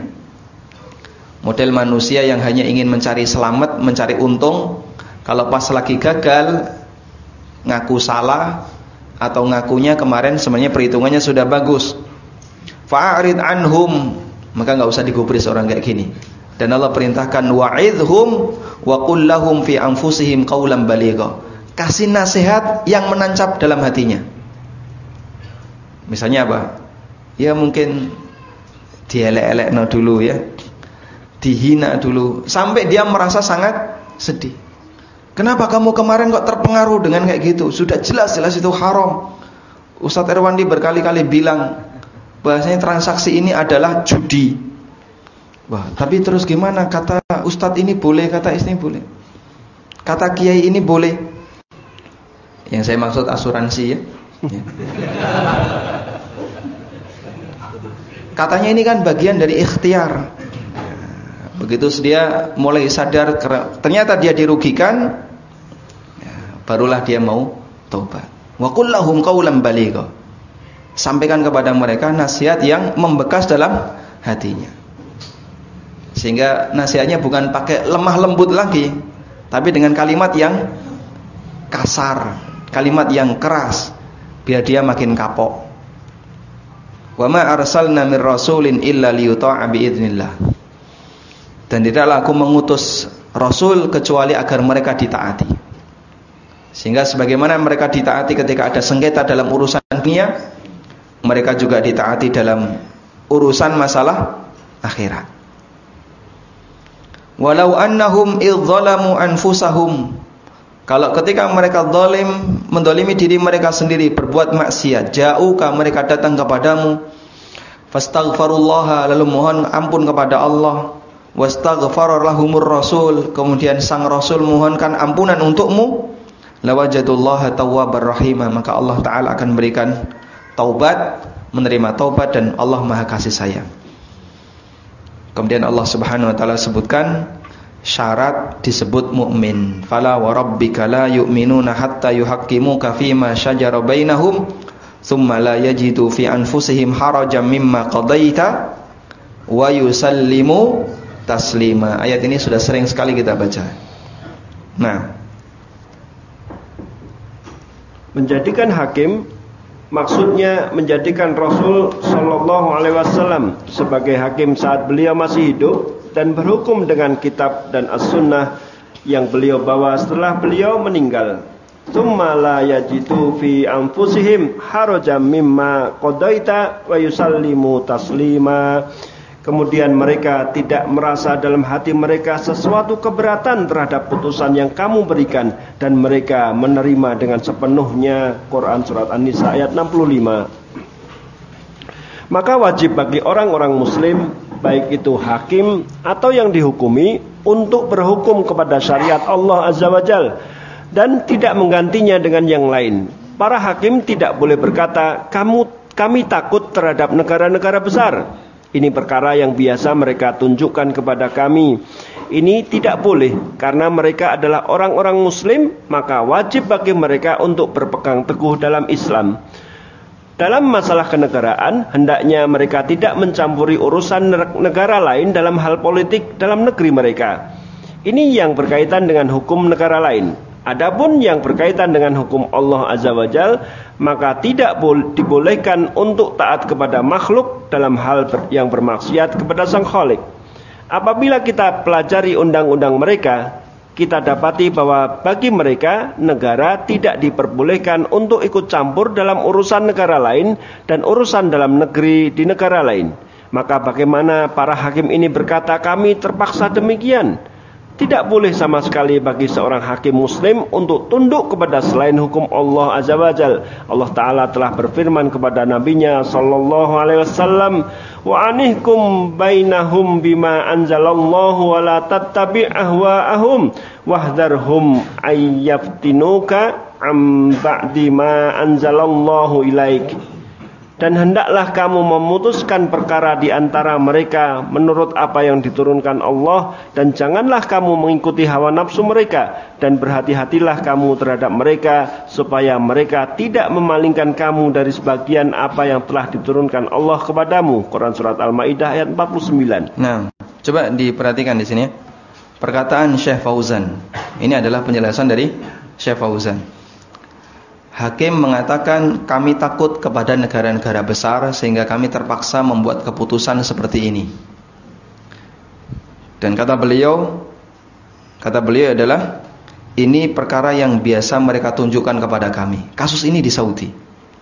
Model manusia yang hanya ingin mencari selamat, mencari untung, kalau pas lagi gagal ngaku salah atau ngakunya kemarin sebenarnya perhitungannya sudah bagus. Fa'rid anhum, maka enggak usah digubris orang kayak gini. Dan Allah perintahkan wa'idhum wa qul lahum fi anfusihim qaulan baligha. Kasih nasihat yang menancap dalam hatinya. Misalnya apa? Ya mungkin dielek-elekno dulu ya, dihina dulu, sampai dia merasa sangat sedih. Kenapa kamu kemarin kok terpengaruh dengan kayak gitu? Sudah jelas-jelas itu haram. Ustadz Erwandi berkali-kali bilang bahasanya transaksi ini adalah judi. Wah, tapi terus gimana? Kata Ustadz ini boleh, kata istri boleh, kata kiai ini boleh. Yang saya maksud asuransi ya. Katanya ini kan bagian dari ikhtiar. Begitu dia mulai sadar ternyata dia dirugikan, barulah dia mau taubat. Wa qul lahum qaulan baligha. Sampaikan kepada mereka nasihat yang membekas dalam hatinya. Sehingga nasihatnya bukan pakai lemah lembut lagi, tapi dengan kalimat yang kasar, kalimat yang keras, biar dia makin kapok. Wa ma arsalna mir rasulin illa liyuta'a bi idznillah. Dan tidaklah aku mengutus rasul kecuali agar mereka ditaati. Sehingga sebagaimana mereka ditaati ketika ada sengketa dalam urusan dunia, mereka juga ditaati dalam urusan masalah akhirat. Walau annahum idz zalamu anfusahum, kalau ketika mereka zalim, mendolimi diri mereka sendiri, berbuat maksiat, ja'uka, mereka datang kepadamu, fastaghfarullaha, lalu mohon ampun kepada Allah, wastaghfara lahumur rasul, kemudian sang rasul mohonkan ampunan untukmu, lawajadullaha tawwabar rahimah, maka Allah Ta'ala akan berikan taubat, menerima taubat, dan Allah Maha Kasih Sayang. Kemudian Allah Subhanahu wa taala sebutkan syarat disebut mukmin. Fala wa rabbika la yu'minuna hatta yuhaqqimuka fima syajara bainahum thumma la yajidu fi anfusihim harajan mimma qadaita wa yusallimu taslima. Ayat ini sudah sering sekali kita baca. Nah, menjadikan hakim maksudnya menjadikan Rasul sallallahu alaihi wasallam sebagai hakim saat beliau masih hidup dan berhukum dengan kitab dan as-sunnah yang beliau bawa setelah beliau meninggal. Tsumma la yajidu fi anfusihim harajan mimma qadaita wa yusallimu taslima. Kemudian mereka tidak merasa dalam hati mereka sesuatu keberatan terhadap putusan yang kamu berikan, dan mereka menerima dengan sepenuhnya. Quran Surat An-Nisa ayat enam puluh lima. Maka wajib bagi orang-orang muslim, baik itu hakim atau yang dihukumi, untuk berhukum kepada syariat Allah Azza wa Jal dan tidak menggantinya dengan yang lain. Para hakim tidak boleh berkata, kamu kami takut terhadap negara-negara besar. Ini perkara yang biasa mereka tunjukkan kepada kami. Ini tidak boleh, karena mereka adalah orang-orang muslim, maka wajib bagi mereka untuk berpegang teguh dalam Islam. Dalam masalah kenegaraan, hendaknya mereka tidak mencampuri urusan negara lain dalam hal politik dalam negeri mereka. Ini yang berkaitan dengan hukum negara lain. Adapun yang berkaitan dengan hukum Allah Azza wa Jal, maka tidak dibolehkan untuk taat kepada makhluk dalam hal yang bermaksiat kepada Sang Khalik. Apabila kita pelajari undang-undang mereka, kita dapati bahwa bagi mereka negara tidak diperbolehkan untuk ikut campur dalam urusan negara lain dan urusan dalam negeri di negara lain. Maka bagaimana para hakim ini berkata, kami terpaksa demikian? Tidak boleh sama sekali bagi seorang hakim muslim untuk tunduk kepada selain hukum Allah Azza wa Jal. Allah Ta'ala telah berfirman kepada Nabi-Nya sallallahu alaihi wasallam, wa anihkum bainahum bima anzalallahu wa la tattabi' ahwa'ahum wahdharhum ayyaftinuka am ba'di ma anzalallahu ilaik. Dan hendaklah kamu memutuskan perkara di antara mereka menurut apa yang diturunkan Allah, dan janganlah kamu mengikuti hawa nafsu mereka, dan berhati-hatilah kamu terhadap mereka supaya mereka tidak memalingkan kamu dari sebagian apa yang telah diturunkan Allah kepadamu. Quran Surat Al-Maidah ayat empat puluh sembilan. Nah, coba diperhatikan di sini perkataan Syekh Fauzan. Ini adalah penjelasan dari Syekh Fauzan. Hakim mengatakan, kami takut kepada negara-negara besar sehingga kami terpaksa membuat keputusan seperti ini. Dan kata beliau, kata beliau adalah, ini perkara yang biasa mereka tunjukkan kepada kami. Kasus ini di Saudi.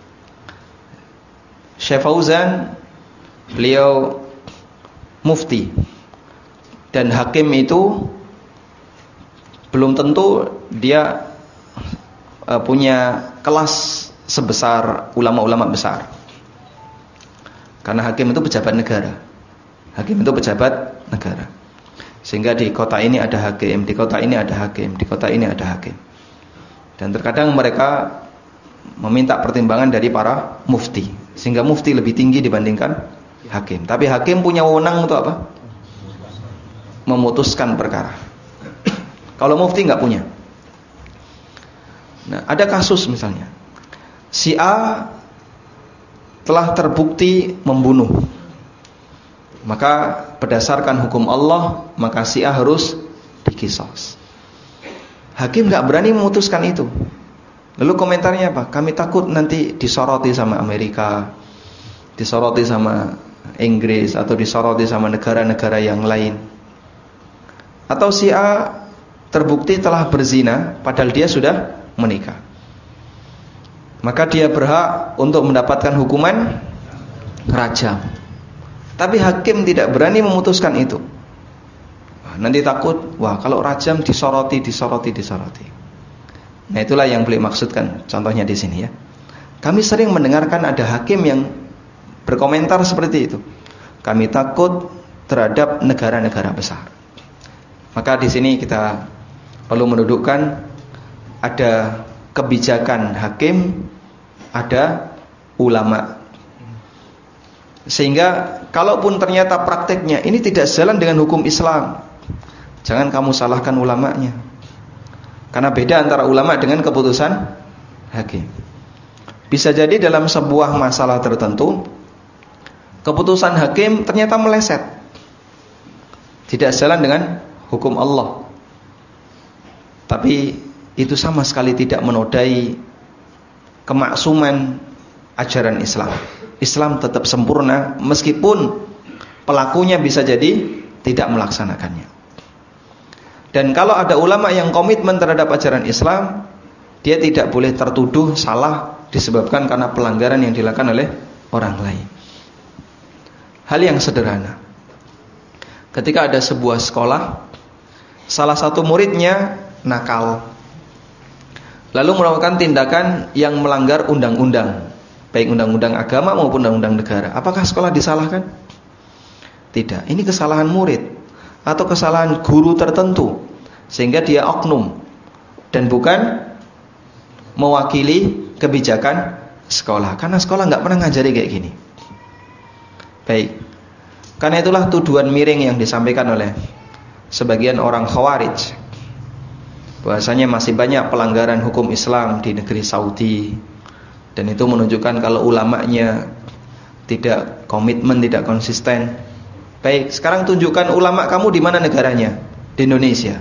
Syekh Fauzan, beliau mufti, dan hakim itu belum tentu dia punya kelas sebesar ulama-ulama besar. Karena hakim itu pejabat negara. Hakim itu pejabat negara. Sehingga di kota ini ada hakim, di kota ini ada hakim, di kota ini ada hakim. Dan terkadang mereka meminta pertimbangan dari para mufti, sehingga mufti lebih tinggi dibandingkan hakim. Tapi hakim punya wewenang untuk apa? Memutuskan perkara. Kalau mufti nggak punya. Nah, ada kasus misalnya, si A telah terbukti membunuh, maka berdasarkan hukum Allah, maka si A harus dikisos. Hakim gak berani memutuskan itu. Lalu komentarnya apa? Kami takut nanti disoroti sama Amerika, disoroti sama Inggris, atau disoroti sama negara-negara yang lain. Atau si A terbukti telah berzina, padahal dia sudah menikah, maka dia berhak untuk mendapatkan hukuman rajam. Tapi hakim tidak berani memutuskan itu. Nanti takut, wah kalau rajam disoroti, disoroti, disoroti. Nah, itulah yang beliau maksudkan. Contohnya di sini ya. Kami sering mendengarkan ada hakim yang berkomentar seperti itu. Kami takut terhadap negara-negara besar. Maka di sini kita perlu mendudukkan, ada kebijakan hakim, ada ulama. Sehingga kalaupun ternyata prakteknya ini tidak sejalan dengan hukum Islam, Jangan kamu salahkan ulamanya. Karena beda antara ulama dengan keputusan hakim. Bisa jadi dalam sebuah masalah tertentu keputusan hakim ternyata meleset, tidak sejalan dengan hukum Allah. Tapi itu sama sekali tidak menodai kemaksuman ajaran Islam. Islam tetap sempurna meskipun pelakunya bisa jadi tidak melaksanakannya. Dan kalau ada ulama yang komitmen terhadap ajaran Islam, dia tidak boleh tertuduh salah disebabkan karena pelanggaran yang dilakukan oleh orang lain. Hal yang sederhana, ketika ada sebuah sekolah, salah satu muridnya nakal, lalu melakukan tindakan yang melanggar undang-undang, baik undang-undang agama maupun undang-undang negara. Apakah sekolah disalahkan? Tidak. Ini kesalahan murid atau kesalahan guru tertentu, sehingga dia oknum dan bukan mewakili kebijakan sekolah. Karena sekolah nggak pernah ngajari kayak gini. Baik. Karena itulah tuduhan miring yang disampaikan oleh sebagian orang Khawarij, bahwasanya masih banyak pelanggaran hukum Islam di negeri Saudi, dan itu menunjukkan kalau ulamanya tidak komitmen, tidak konsisten. Baik, sekarang tunjukkan ulama kamu di mana negaranya? Di Indonesia.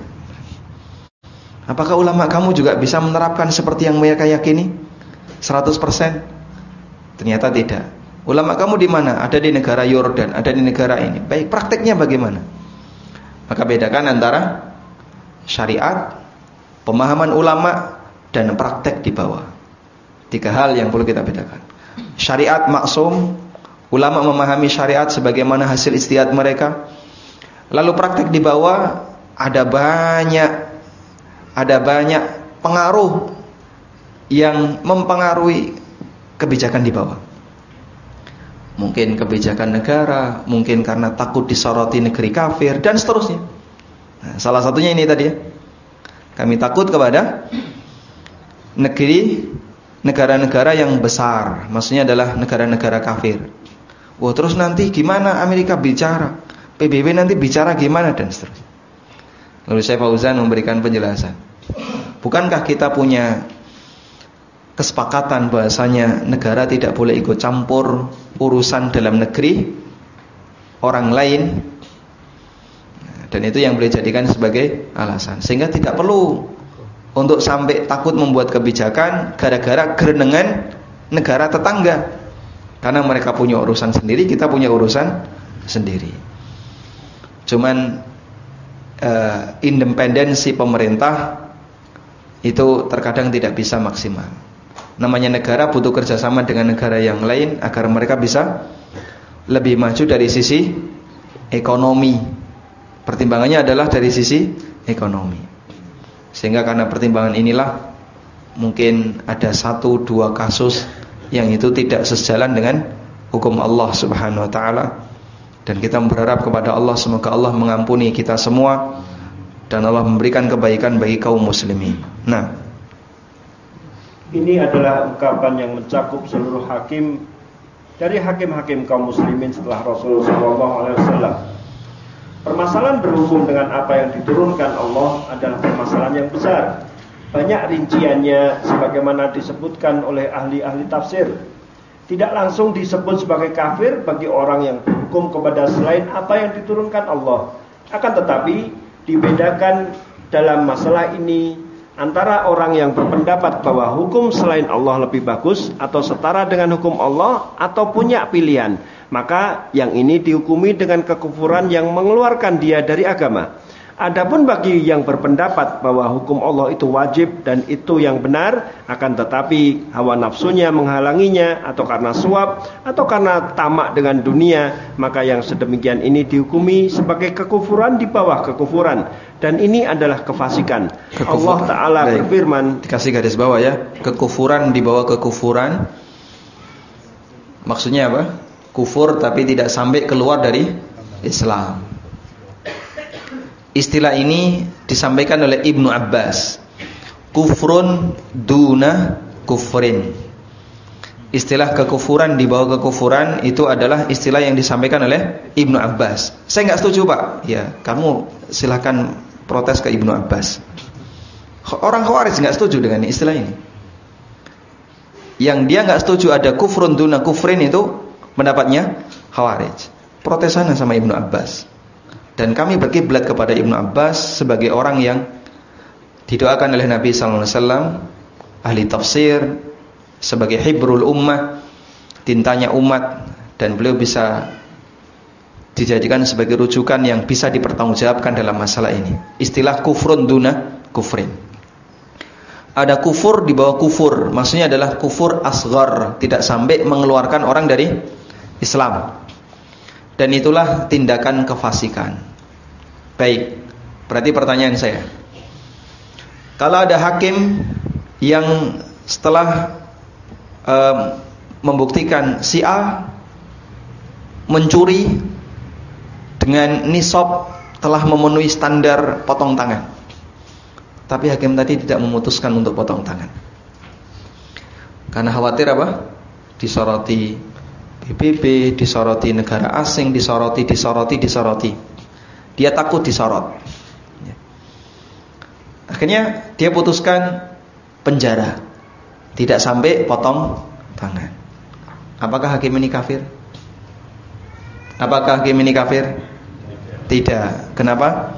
Apakah ulama kamu juga bisa menerapkan seperti yang mereka yakini? seratus persen? Ternyata tidak. Ulama kamu di mana? Ada di negara Yordan, ada di negara ini. Baik, prakteknya bagaimana? Maka bedakan antara syariat, pemahaman ulama, dan praktek di bawah. Tiga hal yang perlu kita bedakan. Syariat maksum, ulama memahami syariat sebagaimana hasil ijtihad mereka. Lalu praktek di bawah, ada banyak ada banyak pengaruh yang mempengaruhi kebijakan di bawah. Mungkin kebijakan negara, mungkin karena takut disoroti negeri kafir, dan seterusnya. Nah, salah satunya ini tadi ya. Kami takut kepada negeri negara-negara yang besar, maksudnya adalah negara-negara kafir. Wah, terus nanti gimana Amerika bicara, P B B nanti bicara gimana, dan seterusnya. Lalu Syekh Fauzan memberikan penjelasan. Bukankah kita punya kesepakatan bahasanya negara tidak boleh ikut campur urusan dalam negeri orang lain? Dan itu yang boleh jadikan sebagai alasan, sehingga tidak perlu untuk sampai takut membuat kebijakan gara-gara gerenengan negara tetangga. Karena mereka punya urusan sendiri, kita punya urusan sendiri. Cuman uh, independensi pemerintah itu terkadang tidak bisa maksimal. Namanya negara butuh kerjasama dengan negara yang lain agar mereka bisa lebih maju dari sisi ekonomi. Pertimbangannya adalah dari sisi ekonomi. Sehingga karena pertimbangan inilah mungkin ada satu dua kasus yang itu tidak sejalan dengan hukum Allah Subhanahu wa taala. Dan kita berharap kepada Allah semoga Allah mengampuni kita semua dan Allah memberikan kebaikan bagi kaum muslimin. Nah, ini adalah ungkapan yang mencakup seluruh hakim dari hakim-hakim kaum muslimin setelah Rasulullah shallallahu alaihi wasallam. Permasalahan berhubung dengan apa yang diturunkan Allah adalah permasalahan yang besar. Banyak rinciannya sebagaimana disebutkan oleh ahli-ahli tafsir. Tidak langsung disebut sebagai kafir bagi orang yang berhukum kepada selain apa yang diturunkan Allah. Akan tetapi dibedakan dalam masalah ini antara orang yang berpendapat bahwa hukum selain Allah lebih bagus atau setara dengan hukum Allah atau punya pilihan, maka yang ini dihukumi dengan kekufuran yang mengeluarkan dia dari agama. Adapun bagi yang berpendapat bahwa hukum Allah itu wajib dan itu yang benar, akan tetapi hawa nafsunya menghalanginya atau karena suap atau karena tamak dengan dunia, maka yang sedemikian ini dihukumi sebagai kekufuran di bawah kekufuran, dan ini adalah kefasikan. Kekufuran. Allah Ta'ala berfirman, dikasih garis bawah ya, kekufuran di bawah kekufuran. Maksudnya apa? Kufur tapi tidak sampai keluar dari Islam. Istilah ini disampaikan oleh Ibnu Abbas, kufrun duna kufrin. Istilah kekufuran di bawah kekufuran itu adalah istilah yang disampaikan oleh Ibnu Abbas. Saya nggak setuju Pak. Ya, kamu silakan protes ke Ibnu Abbas. Orang Khawarij nggak setuju dengan istilah ini. Yang dia nggak setuju ada kufrun duna kufrin itu pendapatnya Khawarij. Protes sana sama Ibnu Abbas. Dan kami berkiblat kepada Ibnu Abbas sebagai orang yang didoakan oleh Nabi sallallahu alaihi wasallam, ahli tafsir, sebagai hibrul ummah, tintanya umat, dan beliau bisa dijadikan sebagai rujukan yang bisa dipertanggungjawabkan dalam masalah ini. Istilah kufrun duna kufrin. Ada kufur di bawah kufur, maksudnya adalah kufur asghar, tidak sampai mengeluarkan orang dari Islam. Dan itulah tindakan kefasikan. Baik, berarti pertanyaan saya, kalau ada hakim yang setelah um, membuktikan si A mencuri dengan nisab telah memenuhi standar potong tangan, tapi hakim tadi tidak memutuskan untuk potong tangan karena khawatir apa? Disoroti P B B, disoroti negara asing, disoroti, disoroti, disoroti. Dia takut disorot. Akhirnya dia putuskan penjara, tidak sampai potong tangan. Apakah hakim ini kafir? Apakah hakim ini kafir? Tidak. Kenapa?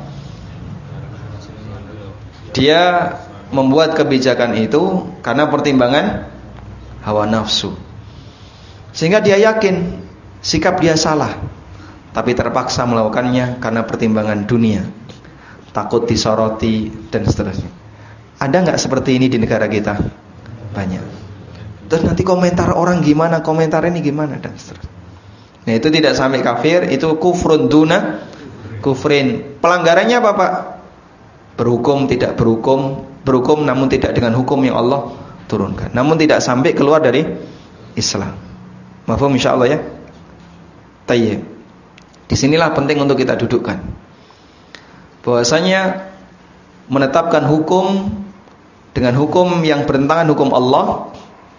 Dia membuat kebijakan itu karena pertimbangan hawa nafsu, sehingga dia yakin sikap dia salah, tapi terpaksa melakukannya karena pertimbangan dunia, takut disoroti dan seterusnya. Ada nggak seperti ini di negara kita? Banyak. Terus nanti komentar orang gimana, komentar ini gimana dan seterusnya. Nah, itu tidak sampai kafir, itu kufrun duna kufrin. Pelanggarannya apa, Pak? Berhukum, tidak berhukum, berhukum namun tidak dengan hukum yang Allah turunkan, namun tidak sampai keluar dari Islam. Mafhum insyaallah ya. Tayyib. Disinilah penting untuk kita dudukkan bahwasanya menetapkan hukum dengan hukum yang bertentangan hukum Allah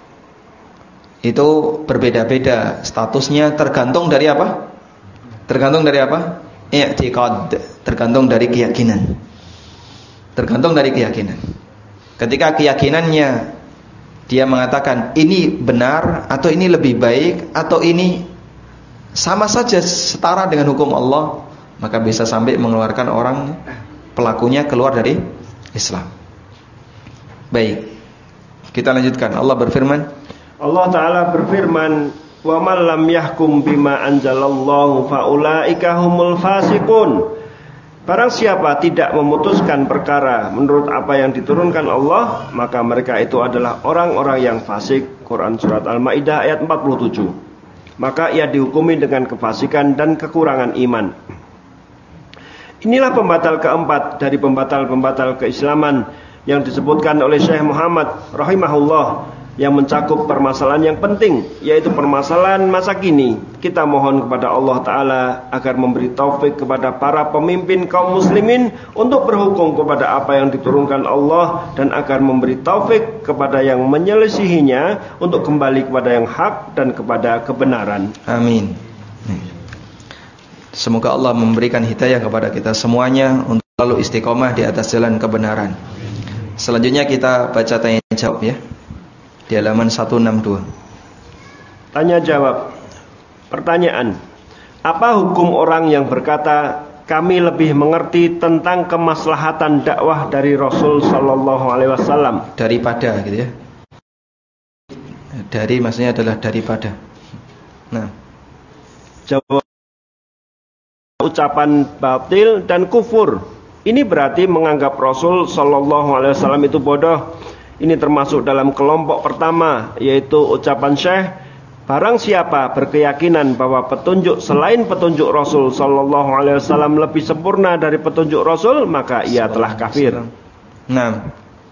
itu berbeda-beda statusnya, tergantung dari apa? Tergantung dari apa? I'tiqad, tergantung dari keyakinan. Tergantung dari keyakinan. Ketika keyakinannya dia mengatakan ini benar atau ini lebih baik atau ini sama saja setara dengan hukum Allah, maka bisa sampai mengeluarkan orang pelakunya keluar dari Islam. Baik, kita lanjutkan. Allah berfirman, Allah Ta'ala berfirman, wa man lam yahkum bima anzalallahu faulaika humul fasiqun. Barang siapa tidak memutuskan perkara menurut apa yang diturunkan Allah, maka mereka itu adalah orang-orang yang fasik. Quran surat Al-Maidah ayat empat puluh tujuh. Maka ia dihukumi dengan kefasikan dan kekurangan iman. Inilah pembatal keempat dari pembatal-pembatal keislaman yang disebutkan oleh Syekh Muhammad rahimahullah, yang mencakup permasalahan yang penting, yaitu permasalahan masa kini. Kita mohon kepada Allah Ta'ala agar memberi taufik kepada para pemimpin kaum muslimin untuk berhukum kepada apa yang diturunkan Allah, dan agar memberi taufik kepada yang menyelisihinya untuk kembali kepada yang hak dan kepada kebenaran. Amin. Semoga Allah memberikan hidayah kepada kita semuanya untuk selalu istiqomah di atas jalan kebenaran. Selanjutnya kita baca tanya jawab ya, di halaman seratus enam puluh dua. Tanya jawab. Pertanyaan: apa hukum orang yang berkata kami lebih mengerti tentang kemaslahatan dakwah dari Rasul sallallahu alaihi wasallam daripada gitu ya. Dari maksudnya adalah daripada. Nah, jawab ucapan batil dan kufur. Ini berarti menganggap Rasul sallallahu alaihi wasallam itu bodoh. Ini termasuk dalam kelompok pertama, yaitu ucapan Syekh, barang siapa berkeyakinan bahwa petunjuk selain petunjuk Rasul sallallahu alaihi wasallam lebih sempurna dari petunjuk Rasul, maka ia telah kafir. Nah,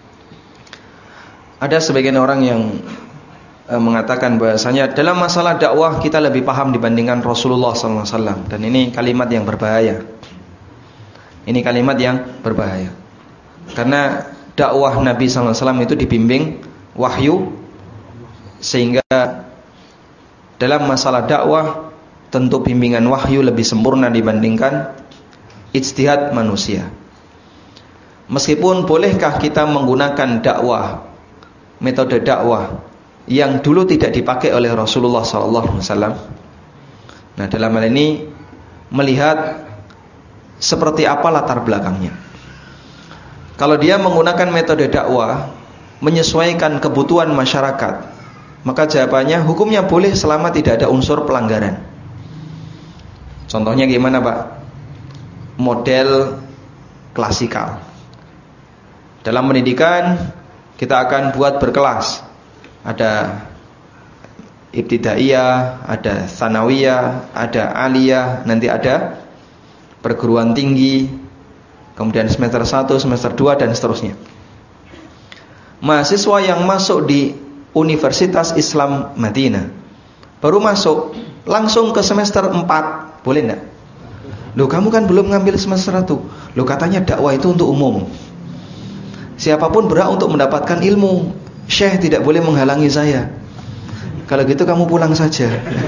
ada sebagian orang yang e, mengatakan bahasanya dalam masalah dakwah kita lebih paham dibandingkan Rasulullah sallallahu alaihi wasallam, dan ini kalimat yang berbahaya. Ini kalimat yang berbahaya. Karena dakwah Nabi sallallahu alaihi wasallam itu dibimbing wahyu, sehingga dalam masalah dakwah tentu bimbingan wahyu lebih sempurna dibandingkan ijtihad manusia. Meskipun bolehkah kita menggunakan dakwah, metode dakwah yang dulu tidak dipakai oleh Rasulullah sallallahu alaihi wasallam? Nah, dalam hal ini melihat seperti apa latar belakangnya. Kalau dia menggunakan metode dakwah menyesuaikan kebutuhan masyarakat, maka jawabannya hukumnya boleh selama tidak ada unsur pelanggaran. Contohnya gimana, Pak? Model klasikal. Dalam pendidikan kita akan buat berkelas. Ada ibtidaiyah, ada tsanawiyah, ada aliyah, nanti ada perguruan tinggi, kemudian semester satu, semester dua, dan seterusnya. Mahasiswa yang masuk di Universitas Islam Madinah baru masuk, langsung ke semester empat, boleh enggak? Loh, kamu kan belum ngambil semester satu. Loh, katanya dakwah itu untuk umum. Siapapun berhak untuk mendapatkan ilmu. Syekh tidak boleh menghalangi saya. Kalau gitu kamu pulang saja.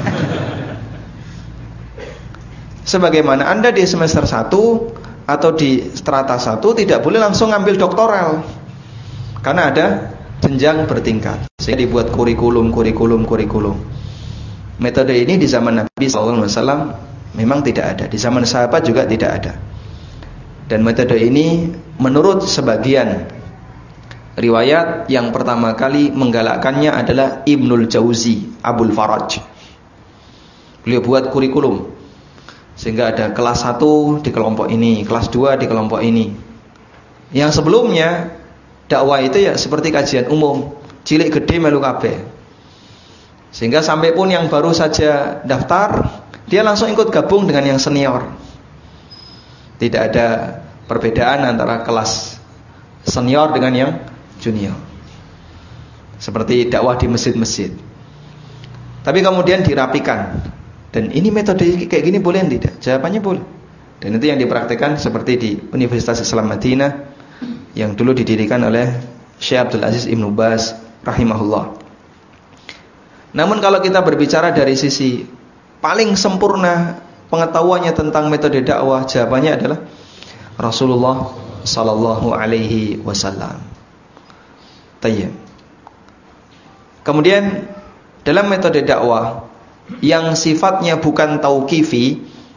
Sebagaimana Anda di semester satu atau di strata satu tidak boleh langsung ngambil doktoral, karena ada jenjang bertingkat. Sehingga dibuat kurikulum, kurikulum, kurikulum. Metode ini di zaman Nabi sallallahu alaihi wasallam memang tidak ada. Di zaman sahabat juga tidak ada. Dan metode ini menurut sebagian riwayat yang pertama kali menggalakkannya adalah Ibnul Jauzi, Abul Faraj. Beliau buat kurikulum, sehingga ada kelas satu di kelompok ini, kelas dua di kelompok ini. Yang sebelumnya dakwah itu ya seperti kajian umum, cilik gede melu kabeh. Sehingga sampai pun yang baru saja daftar, dia langsung ikut gabung dengan yang senior. Tidak ada perbedaan antara kelas senior dengan yang junior. Seperti dakwah di masjid-masjid. Tapi kemudian dirapikan. Dan ini metode kayak gini boleh tidak? Jawabannya boleh. Dan itu yang dipraktikkan seperti di Universitas Islam Madinah yang dulu didirikan oleh Syekh Abdul Aziz Ibnu Baz rahimahullah. Namun kalau kita berbicara dari sisi paling sempurna pengetahuannya tentang metode dakwah, jawabannya adalah Rasulullah sallallahu alaihi wasallam. Tayyib. Kemudian dalam metode dakwah yang sifatnya bukan tauqifi,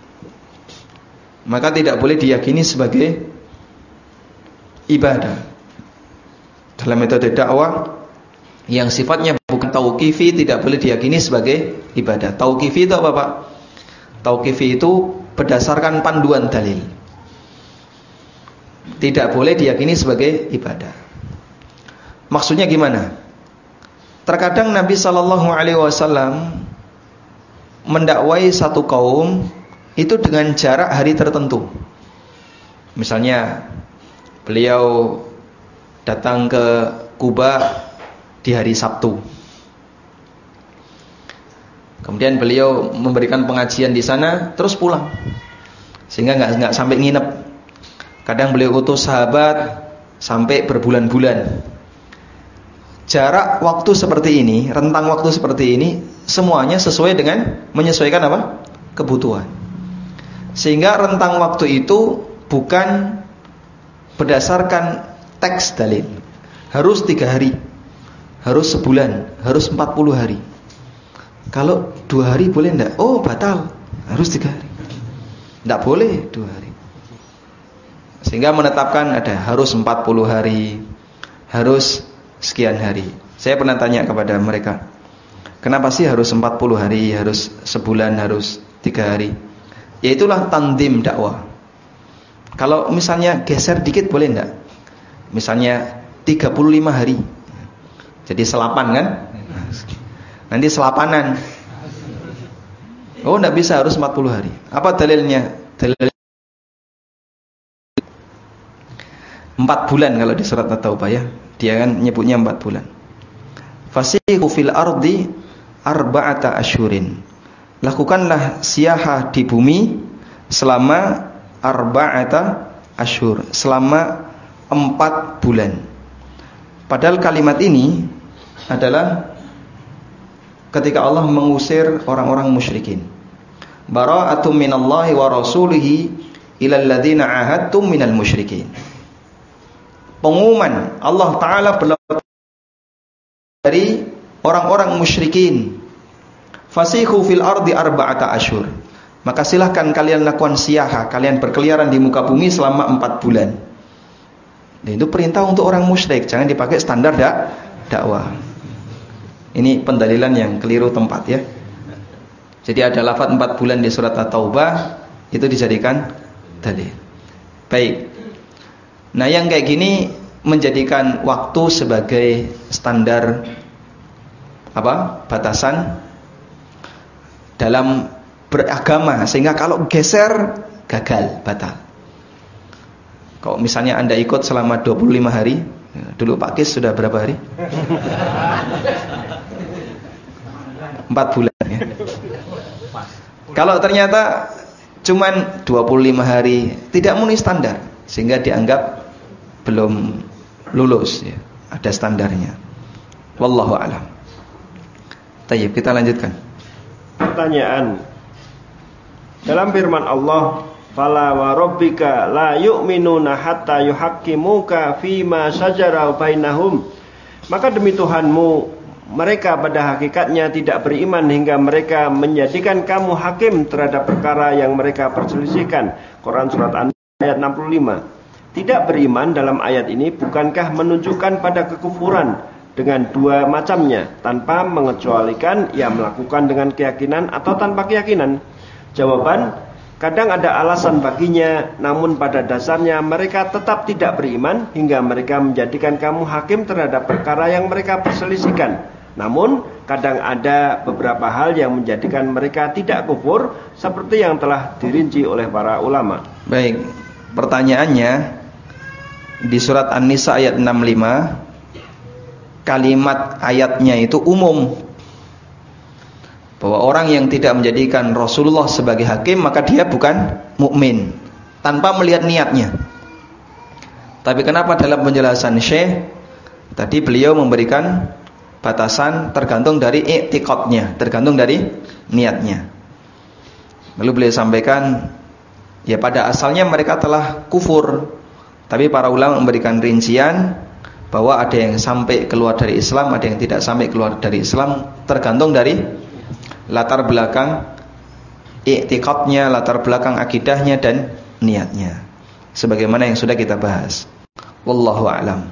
maka tidak boleh diyakini sebagai ibadah. Dalam metode dakwah yang sifatnya bukan tauqifi tidak boleh diyakini sebagai ibadah. Tauqifi itu apa, Pak? Tauqifi itu berdasarkan panduan dalil. Tidak boleh diyakini sebagai ibadah. Maksudnya gimana? Terkadang Nabi sallallahu alaihi wasallam mendakwai satu kaum itu dengan jarak hari tertentu. Misalnya beliau datang ke Kuba di hari Sabtu. Kemudian beliau memberikan pengajian di sana, terus pulang, sehingga nggak nggak sampai nginep. Kadang beliau utus sahabat sampai berbulan-bulan. Jarak waktu seperti ini, rentang waktu seperti ini, semuanya sesuai dengan menyesuaikan apa? Kebutuhan. Sehingga rentang waktu itu bukan berdasarkan teks dalil. Harus tiga hari, harus sebulan, harus empat puluh hari. Kalau dua hari boleh enggak? Oh, batal. Harus tiga hari. Enggak boleh dua hari. Sehingga menetapkan ada harus empat puluh hari, harus sekian hari. Saya pernah tanya kepada mereka, kenapa sih harus empat puluh hari, harus sebulan, harus tiga hari? Yaitulah tanzim dakwah. Kalau misalnya geser dikit boleh enggak? Misalnya tiga puluh lima hari. Jadi selapan kan? Nanti selapanan. Oh, enggak bisa, harus empat puluh hari. Apa dalilnya? Dalil empat bulan kalau di surat At-Taubah ya. Dia kan nyebutnya empat bulan. Fasihu fil ardi arba'ata asyurin. Lakukanlah siaha di bumi selama arba'ata asyur, selama empat bulan. Padahal kalimat ini adalah ketika Allah mengusir orang-orang musyrikin. Bara'atum minallahi wa rasulihi ilal ladzina ahadtum minal musyrikin. pengumuman Allah Ta'ala berlepas dari orang-orang musyrikin. Fasihu fil ardi arba'ata asyhur. Maka silahkan kalian lakukan siyaha, kalian berkeliaran di muka bumi selama empat bulan. Dan itu perintah untuk orang musyrik, jangan dipakai standar dak dakwah. Ini pendalilan yang keliru tempat ya. Jadi ada lafaz empat bulan di surat At-Taubah, itu dijadikan dalil. Baik. Nah, yang kayak gini menjadikan waktu sebagai standar apa? Batasan dalam beragama, sehingga kalau geser gagal, batal. Kalau misalnya Anda ikut selama dua puluh lima hari, dulu Pak Kis sudah berapa hari? empat bulan ya. Kalau ternyata cuman dua puluh lima hari, tidak memenuhi standar, sehingga dianggap belum lulus ya. Ada standarnya. Wallahu a'lam. Tayyib, kita lanjutkan. Pertanyaan. Dalam firman Allah, "Fala wa rabbika la yu'minuna hatta yuhaqqimuka fima shajara bainahum." Maka demi Tuhanmu, mereka pada hakikatnya tidak beriman hingga mereka menjadikan kamu hakim terhadap perkara yang mereka perselisihkan. Quran surat An-Nisa ayat enam puluh lima. Tidak beriman dalam ayat ini bukankah menunjukkan pada kekufuran dengan dua macamnya, tanpa mengecualikan ia melakukan dengan keyakinan atau tanpa keyakinan? Jawaban, kadang ada alasan baginya, namun pada dasarnya mereka tetap tidak beriman hingga mereka menjadikan kamu hakim terhadap perkara yang mereka perselisihkan. Namun kadang ada beberapa hal yang menjadikan mereka tidak kufur, seperti yang telah dirinci oleh para ulama. Baik, pertanyaannya di surat An-Nisa ayat enam puluh lima, kalimat ayatnya itu umum, bahwa orang yang tidak menjadikan Rasulullah sebagai hakim maka dia bukan mukmin, tanpa melihat niatnya. Tapi kenapa dalam penjelasan Syekh tadi beliau memberikan batasan tergantung dari i'tiqadnya, tergantung dari niatnya. Lalu beliau sampaikan, ya pada asalnya mereka telah kufur, tapi para ulama memberikan rincian bahwa ada yang sampai keluar dari Islam, ada yang tidak sampai keluar dari Islam, tergantung dari latar belakang i'tiqadnya, latar belakang akidahnya dan niatnya, sebagaimana yang sudah kita bahas. Wallahu a'lam.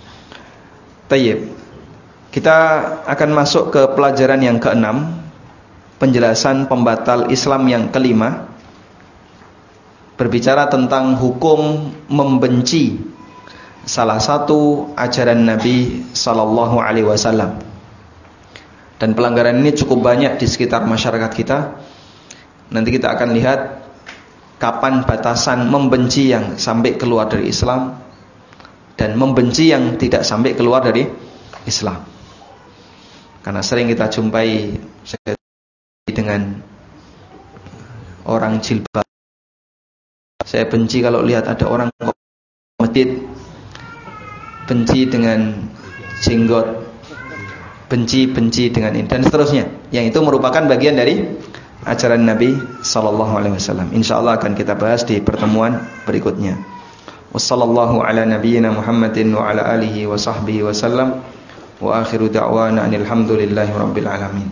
Tayyib. Kita akan masuk ke pelajaran yang keenam, penjelasan pembatal Islam yang kelima, berbicara tentang hukum membenci salah satu ajaran Nabi sallallahu alaihi wasallam. Dan pelanggaran ini cukup banyak di sekitar masyarakat kita. Nanti kita akan lihat kapan batasan membenci yang sampai keluar dari Islam dan membenci yang tidak sampai keluar dari Islam. Karena sering kita jumpai dengan orang jilbab. Saya benci kalau lihat ada orang medit, benci dengan jenggot, benci-benci dengan ini dan seterusnya, yang itu merupakan bagian dari ajaran Nabi sallallahu alaihi wasallam. Insyaallah akan kita bahas di pertemuan berikutnya. Wassallallahu ala nabiyyina Muhammadin wa ala alihi wa sahbihi wasallam, wa akhiru da'wana alhamdulillahi rabbil alamin.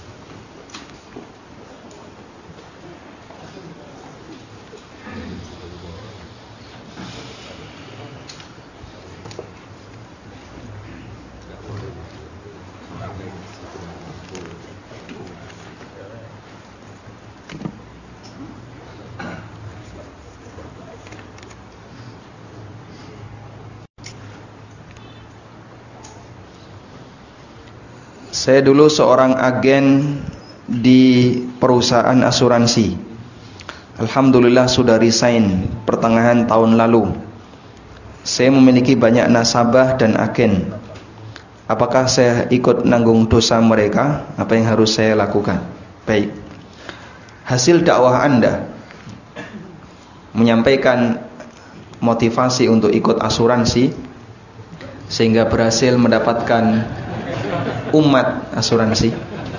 Saya dulu seorang agen di perusahaan asuransi. Alhamdulillah sudah resign pertengahan tahun lalu. Saya memiliki banyak nasabah dan agen. Apakah saya ikut nanggung dosa mereka? Apa yang harus saya lakukan? Baik. Hasil dakwah Anda menyampaikan motivasi untuk ikut asuransi sehingga berhasil mendapatkan umat asuransi,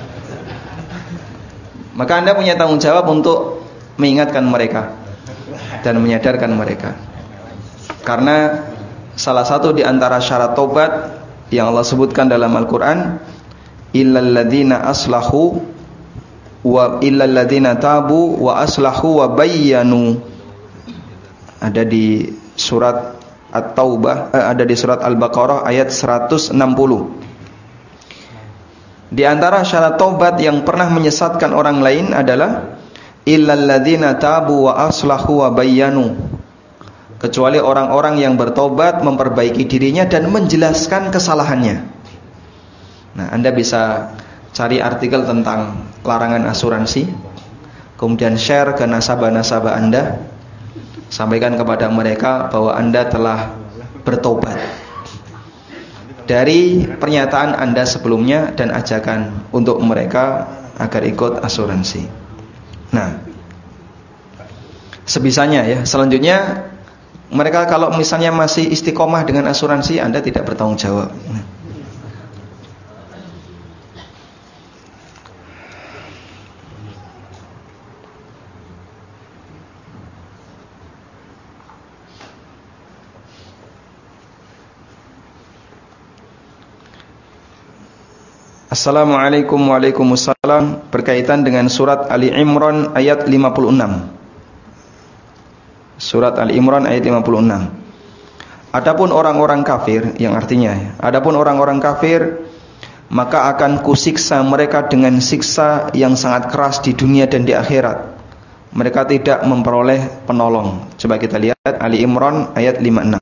maka Anda punya tanggung jawab untuk mengingatkan mereka dan menyadarkan mereka. Karena salah satu di antara syarat taubat yang Allah sebutkan dalam Al-Qur'an, illal ladzina aslahu wa illal ladzina tabu wa aslahu wa bayyanu. Ada di surat At-Taubah, eh, ada di surat Al-Baqarah ayat seratus enam puluh. Di antara syarat taubat yang pernah menyesatkan orang lain adalah illal ladzina tabu wa aslahu wa bayyanu, kecuali orang-orang yang bertobat, memperbaiki dirinya dan menjelaskan kesalahannya. Nah, Anda bisa cari artikel tentang larangan asuransi, kemudian share ke nasabah-nasabah Anda, sampaikan kepada mereka bahwa Anda telah bertobat dari pernyataan Anda sebelumnya dan ajakan untuk mereka agar ikut asuransi. Nah, sebisanya ya. Selanjutnya, mereka kalau misalnya masih istiqomah dengan asuransi, Anda tidak bertanggung jawab. Nah. Assalamualaikum waalaikumsalam. Berkaitan dengan surat Ali Imran ayat lima puluh enam. Surat Ali Imran ayat lima puluh enam. Adapun orang-orang kafir, yang artinya, adapun orang-orang kafir, maka akan kusiksa mereka dengan siksa yang sangat keras di dunia dan di akhirat. Mereka tidak memperoleh penolong. Coba kita lihat Ali Imran ayat lima puluh enam.